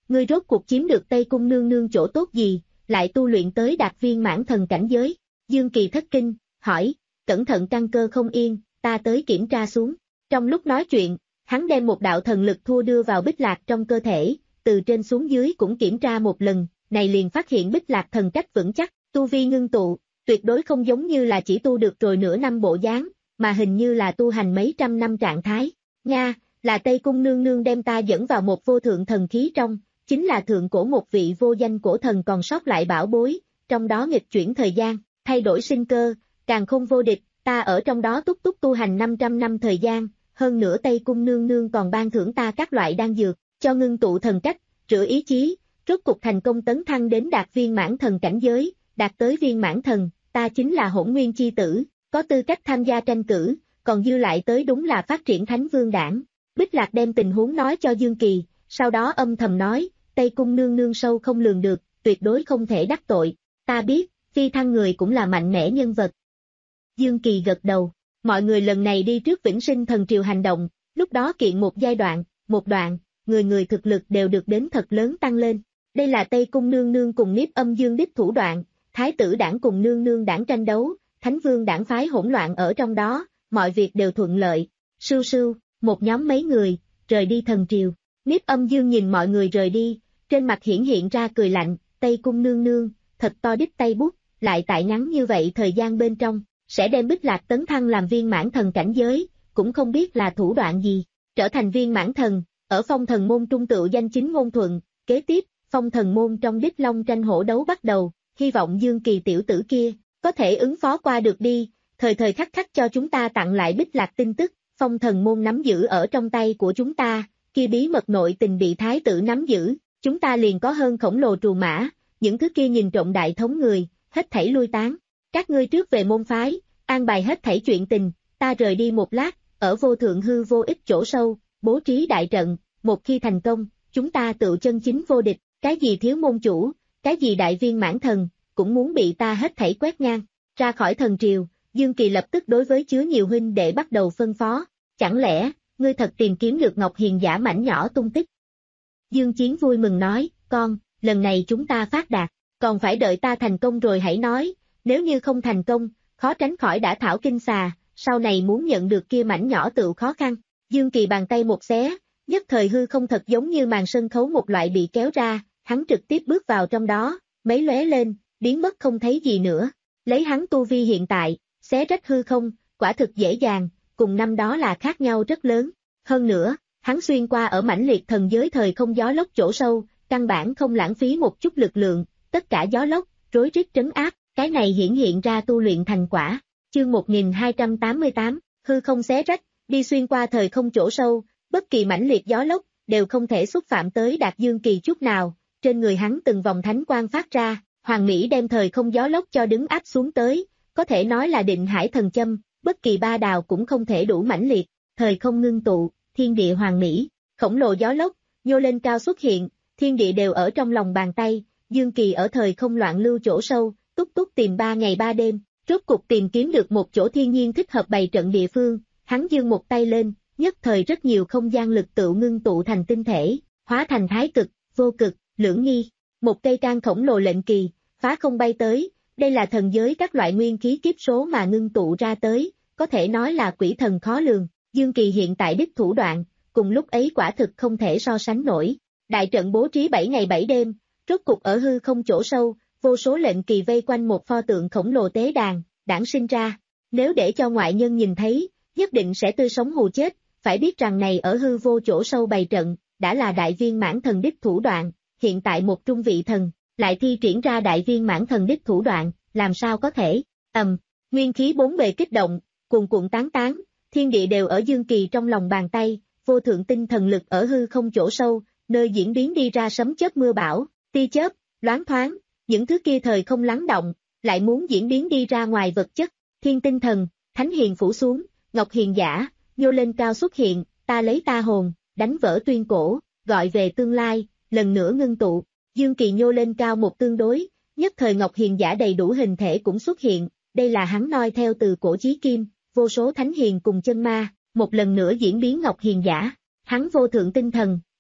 ngươi rốt cuộc chiếm được Tây Cung nương nương chỗ tốt gì, lại tu luyện tới đạt viên mãn thần cảnh giới. Dương Kỳ thất kinh, hỏi, cẩn thận căn cơ không yên, ta tới kiểm tra xuống. Trong lúc nói chuyện, hắn đem một đạo thần lực thua đưa vào Bích Lạc trong cơ thể, từ trên xuống dưới cũng kiểm tra một lần, này liền phát hiện Bích Lạc thần cách vững chắc, tu vi ngưng tụ, tuyệt đối không giống như là chỉ tu được rồi nửa năm bộ dáng, mà hình như là tu hành mấy trăm năm trạng thái. Nga, là Tây Cung nương nương đem ta dẫn vào một vô thượng thần khí trong, chính là thượng cổ một vị vô danh cổ thần còn sót lại bảo bối, trong đó nghịch chuyển thời gian, thay đổi sinh cơ, càng không vô địch, ta ở trong đó túc túc tu hành năm trăm năm thời gian, hơn nữa Tây Cung nương nương còn ban thưởng ta các loại đan dược, cho ngưng tụ thần cách, rửa ý chí, rốt cục thành công tấn thăng đến đạt viên mãn thần cảnh giới, đạt tới viên mãn thần, ta chính là Hỗn Nguyên chi tử, có tư cách tham gia tranh cử, còn dư lại tới đúng là phát triển Thánh Vương đảng. Bích Lạc đem tình huống nói cho Dương Kỳ, sau đó âm thầm nói, Tây Cung nương nương sâu không lường được, tuyệt đối không thể đắc tội, ta biết, phi thăng người cũng là mạnh mẽ nhân vật. Dương Kỳ gật đầu, mọi người lần này đi trước Vĩnh Sinh Thần Triều hành động, lúc đó kiện một giai đoạn, một đoạn, người người thực lực đều được đến thật lớn tăng lên. Đây là Tây Cung nương nương cùng Niếp Âm Dương đích thủ đoạn, Thái tử đảng cùng nương nương đảng tranh đấu, Thánh Vương đảng phái hỗn loạn ở trong đó, mọi việc đều thuận lợi. Sưu sưu, một nhóm mấy người, rời đi thần triều. Niếp Âm Dương nhìn mọi người rời đi, trên mặt hiển hiện ra cười lạnh, Tây Cung nương nương, thật to đích tay bút, lại tại ngắn như vậy thời gian bên trong, sẽ đem Bích Lạc tấn thăng làm viên mãn thần cảnh giới, cũng không biết là thủ đoạn gì, trở thành viên mãn thần, ở Phong Thần môn trung tựu danh chính ngôn thuận, kế tiếp, Phong Thần môn trong đích long tranh hổ đấu bắt đầu, hy vọng Dương Kỳ tiểu tử kia, có thể ứng phó qua được đi, thời thời khắc khắc cho chúng ta tặng lại Bích Lạc tin tức, Phong Thần môn nắm giữ ở trong tay của chúng ta, kia bí mật nội tình bị thái tử nắm giữ, chúng ta liền có hơn khổng lồ trù mã, những thứ kia nhìn trộm đại thống người, hết thảy lui tán. Các ngươi trước về môn phái, an bài hết thảy chuyện tình, ta rời đi một lát, ở vô thượng hư vô ích chỗ sâu, bố trí đại trận, một khi thành công, chúng ta tự chân chính vô địch, cái gì thiếu môn chủ, cái gì đại viên mãn thần, cũng muốn bị ta hết thảy quét ngang. Ra khỏi thần triều, Dương Kỳ lập tức đối với chứa nhiều huynh đệ bắt đầu phân phó, chẳng lẽ, ngươi thật tìm kiếm được Ngọc Hiền giả mảnh nhỏ tung tích? Dương Chiến vui mừng nói, con, lần này chúng ta phát đạt, còn phải đợi ta thành công rồi hãy nói, nếu như không thành công, khó tránh khỏi đã thảo kinh xà, sau này muốn nhận được kia mảnh nhỏ tự khó khăn. Dương Kỳ bàn tay một xé, nhất thời hư không thật giống như màn sân khấu một loại bị kéo ra, hắn trực tiếp bước vào trong đó, mấy lóe lên, biến mất không thấy gì nữa. Lấy hắn tu vi hiện tại, xé rách hư không, quả thực dễ dàng, cùng năm đó là khác nhau rất lớn. Hơn nữa, hắn xuyên qua ở mãnh liệt thần giới thời không gió lốc chỗ sâu, căn bản không lãng phí một chút lực lượng, tất cả gió lốc, rối rít trấn áp, cái này hiển hiện ra tu luyện thành quả. Chương một nghìn hai trăm tám mươi tám, hư không xé rách, đi xuyên qua thời không chỗ sâu, bất kỳ mãnh liệt gió lốc, đều không thể xúc phạm tới Đạt Dương Kỳ chút nào, trên người hắn từng vòng thánh quang phát ra, Hoàng Mỹ đem thời không gió lốc cho đứng áp xuống tới, có thể nói là định hải thần châm, bất kỳ ba đào cũng không thể đủ mãnh liệt, thời không ngưng tụ, thiên địa Hoàng Mỹ, khổng lồ gió lốc, nhô lên cao xuất hiện, thiên địa đều ở trong lòng bàn tay, Dương Kỳ ở thời không loạn lưu chỗ sâu, túc túc tìm ba ngày ba đêm, rốt cục tìm kiếm được một chỗ thiên nhiên thích hợp bày trận địa phương, hắn giương một tay lên, nhất thời rất nhiều không gian lực tự ngưng tụ thành tinh thể, hóa thành thái cực, vô cực, lưỡng nghi, một cây can khổng lồ lệnh kỳ, phá không bay tới, đây là thần giới các loại nguyên khí kiếp số mà ngưng tụ ra tới, có thể nói là quỷ thần khó lường, Dương Kỳ hiện tại đích thủ đoạn, cùng lúc ấy quả thực không thể so sánh nổi, đại trận bố trí bảy ngày bảy đêm, rốt cục ở hư không chỗ sâu, vô số lệnh kỳ vây quanh một pho tượng khổng lồ tế đàn, đản sinh ra, nếu để cho ngoại nhân nhìn thấy, nhất định sẽ tươi sống hù chết, phải biết rằng này ở hư vô chỗ sâu bày trận, đã là đại viên mãn thần đích thủ đoạn, hiện tại một trung vị thần, lại thi triển ra đại viên mãn thần đích thủ đoạn, làm sao có thể, ầm, um, nguyên khí bốn bề kích động, cuồn cuộn tán tán, thiên địa đều ở Dương Kỳ trong lòng bàn tay, vô thượng tinh thần lực ở hư không chỗ sâu, nơi diễn biến đi ra sấm chớp mưa bão, tia chớp, loáng thoáng, những thứ kia thời không lắng động, lại muốn diễn biến đi ra ngoài vật chất, thiên tinh thần, thánh hiền phủ xuống, ngọc hiền giả, nhô lên cao xuất hiện, ta lấy ta hồn, đánh vỡ tuyên cổ, gọi về tương lai, lần nữa ngưng tụ, Dương Kỳ nhô lên cao một tương đối, nhất thời ngọc hiền giả đầy đủ hình thể cũng xuất hiện, đây là hắn noi theo từ cổ chí kim, vô số thánh hiền cùng chân ma, một lần nữa diễn biến ngọc hiền giả, hắn vô thượng tinh thần,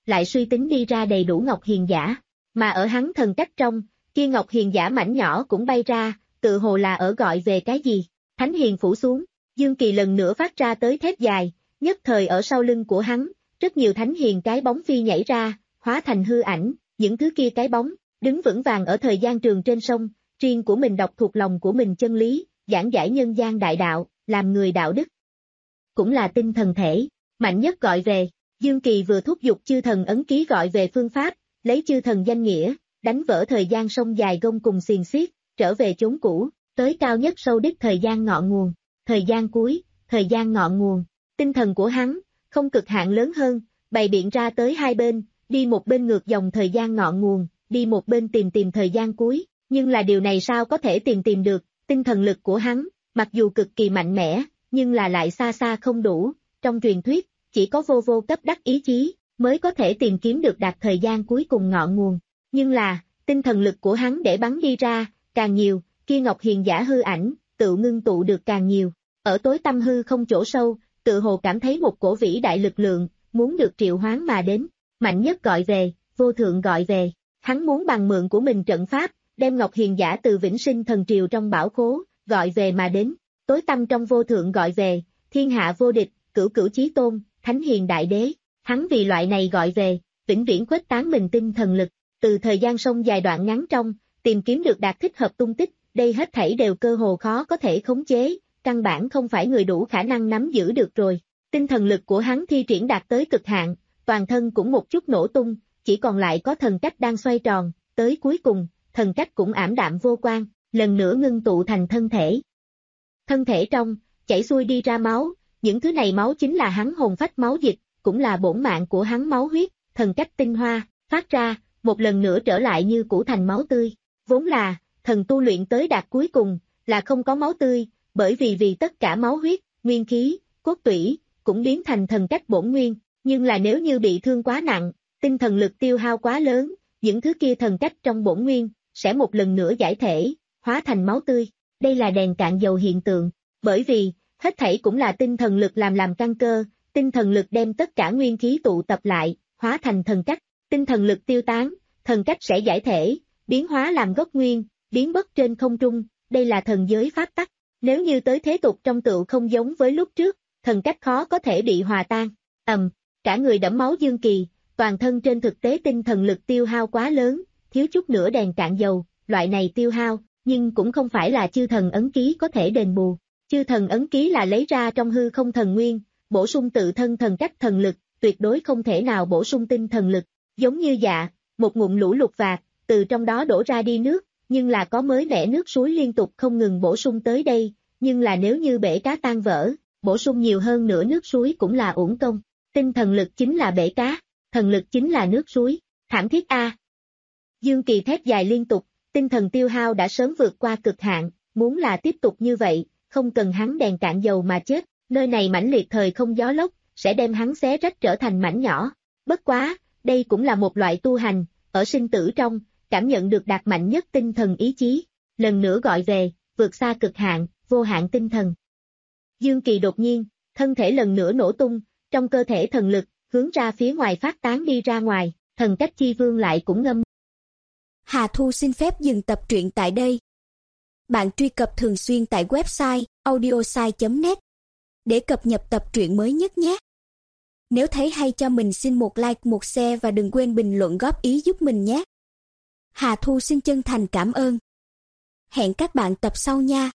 lại suy tính đi ra đầy đủ ngọc hiền giả. Mà ở hắn thần cách trong, kia ngọc hiền giả mảnh nhỏ cũng bay ra, tự hồ là ở gọi về cái gì. Thánh hiền phủ xuống, Dương Kỳ lần nữa phát ra tới thét dài, nhất thời ở sau lưng của hắn, rất nhiều thánh hiền cái bóng phi nhảy ra, hóa thành hư ảnh, những thứ kia cái bóng, đứng vững vàng ở thời gian trường trên sông, riêng của mình đọc thuộc lòng của mình chân lý, giảng giải nhân gian đại đạo, làm người đạo đức. Cũng là tinh thần thể, mạnh nhất gọi về, Dương Kỳ vừa thúc giục chư thần ấn ký gọi về phương pháp, lấy chư thần danh nghĩa, đánh vỡ thời gian sông dài gông cùng xiềng xiết, trở về chốn cũ, tới cao nhất sâu đích thời gian ngọn nguồn, thời gian cuối, thời gian ngọn nguồn, tinh thần của hắn, không cực hạn lớn hơn, bày biện ra tới hai bên, đi một bên ngược dòng thời gian ngọn nguồn, đi một bên tìm tìm thời gian cuối, nhưng là điều này sao có thể tìm tìm được, tinh thần lực của hắn, mặc dù cực kỳ mạnh mẽ, nhưng là lại xa xa không đủ, trong truyền thuyết, chỉ có vô vô cấp đắc ý chí, mới có thể tìm kiếm được đạt thời gian cuối cùng ngọn nguồn, nhưng là, tinh thần lực của hắn để bắn đi ra, càng nhiều, kia ngọc hiền giả hư ảnh, tự ngưng tụ được càng nhiều, ở tối tâm hư không chỗ sâu, tự hồ cảm thấy một cổ vĩ đại lực lượng, muốn được triệu hoán mà đến, mạnh nhất gọi về, vô thượng gọi về, hắn muốn bằng mượn của mình trận pháp, đem ngọc hiền giả từ vĩnh sinh thần triều trong bảo khố, gọi về mà đến, tối tâm trong vô thượng gọi về, thiên hạ vô địch, cửu cửu chí tôn, thánh hiền đại đế, hắn vì loại này gọi về, vĩnh viễn khuếch tán mình tinh thần lực, từ thời gian sông dài đoạn ngắn trong, tìm kiếm được đạt thích hợp tung tích, đây hết thảy đều cơ hồ khó có thể khống chế, căn bản không phải người đủ khả năng nắm giữ được rồi. Tinh thần lực của hắn thi triển đạt tới cực hạn, toàn thân cũng một chút nổ tung, chỉ còn lại có thần cách đang xoay tròn, tới cuối cùng, thần cách cũng ảm đạm vô quang, lần nữa ngưng tụ thành thân thể. Thân thể trong, chảy xuôi đi ra máu, những thứ này máu chính là hắn hồn phách máu dịch, cũng là bổn mạng của hắn máu huyết, thần cách tinh hoa, phát ra, một lần nữa trở lại như cũ thành máu tươi. Vốn là, thần tu luyện tới đạt cuối cùng, là không có máu tươi, bởi vì vì tất cả máu huyết, nguyên khí, cốt tủy, cũng biến thành thần cách bổn nguyên, nhưng là nếu như bị thương quá nặng, tinh thần lực tiêu hao quá lớn, những thứ kia thần cách trong bổn nguyên, sẽ một lần nữa giải thể, hóa thành máu tươi. Đây là đèn cạn dầu hiện tượng, bởi vì, hết thảy cũng là tinh thần lực làm làm căn cơ, tinh thần lực đem tất cả nguyên khí tụ tập lại, hóa thành thần cách, tinh thần lực tiêu tán, thần cách sẽ giải thể, biến hóa làm gốc nguyên, biến mất trên không trung, đây là thần giới pháp tắc. Nếu như tới thế tục trong tựu không giống với lúc trước, thần cách khó có thể bị hòa tan. Ầm, cả người đẫm máu Dương Kỳ, toàn thân trên thực tế tinh thần lực tiêu hao quá lớn, thiếu chút nữa đèn cạn dầu, loại này tiêu hao, nhưng cũng không phải là chư thần ấn ký có thể đền bù. Chư thần ấn ký là lấy ra trong hư không thần nguyên, bổ sung tự thân thần cách thần lực, tuyệt đối không thể nào bổ sung tinh thần lực, giống như dạ, một ngụm lũ lụt vạc, từ trong đó đổ ra đi nước, nhưng là có mới mẻ nước suối liên tục không ngừng bổ sung tới đây, nhưng là nếu như bể cá tan vỡ, bổ sung nhiều hơn nữa nước suối cũng là uổng công. Tinh thần lực chính là bể cá, thần lực chính là nước suối, thảm thiết a. Dương Kỳ thét dài liên tục, tinh thần tiêu hao đã sớm vượt qua cực hạn, muốn là tiếp tục như vậy, không cần hắn đèn cạn dầu mà chết, nơi này mãnh liệt thời không gió lốc, sẽ đem hắn xé rách trở thành mảnh nhỏ. Bất quá, đây cũng là một loại tu hành, ở sinh tử trong, cảm nhận được đạt mạnh nhất tinh thần ý chí, lần nữa gọi về, vượt xa cực hạn, vô hạn tinh thần. Dương Kỳ đột nhiên, thân thể lần nữa nổ tung, trong cơ thể thần lực, hướng ra phía ngoài phát tán đi ra ngoài, thần cách chi vương lại cũng ngâm. Hà Thu xin phép dừng tập truyện tại đây. Bạn truy cập thường xuyên tại website audiosai chấm net để cập nhật tập truyện mới nhất nhé. Nếu thấy hay cho mình xin một like, một share và đừng quên bình luận góp ý giúp mình nhé. Hà Thu xin chân thành cảm ơn. Hẹn các bạn tập sau nha.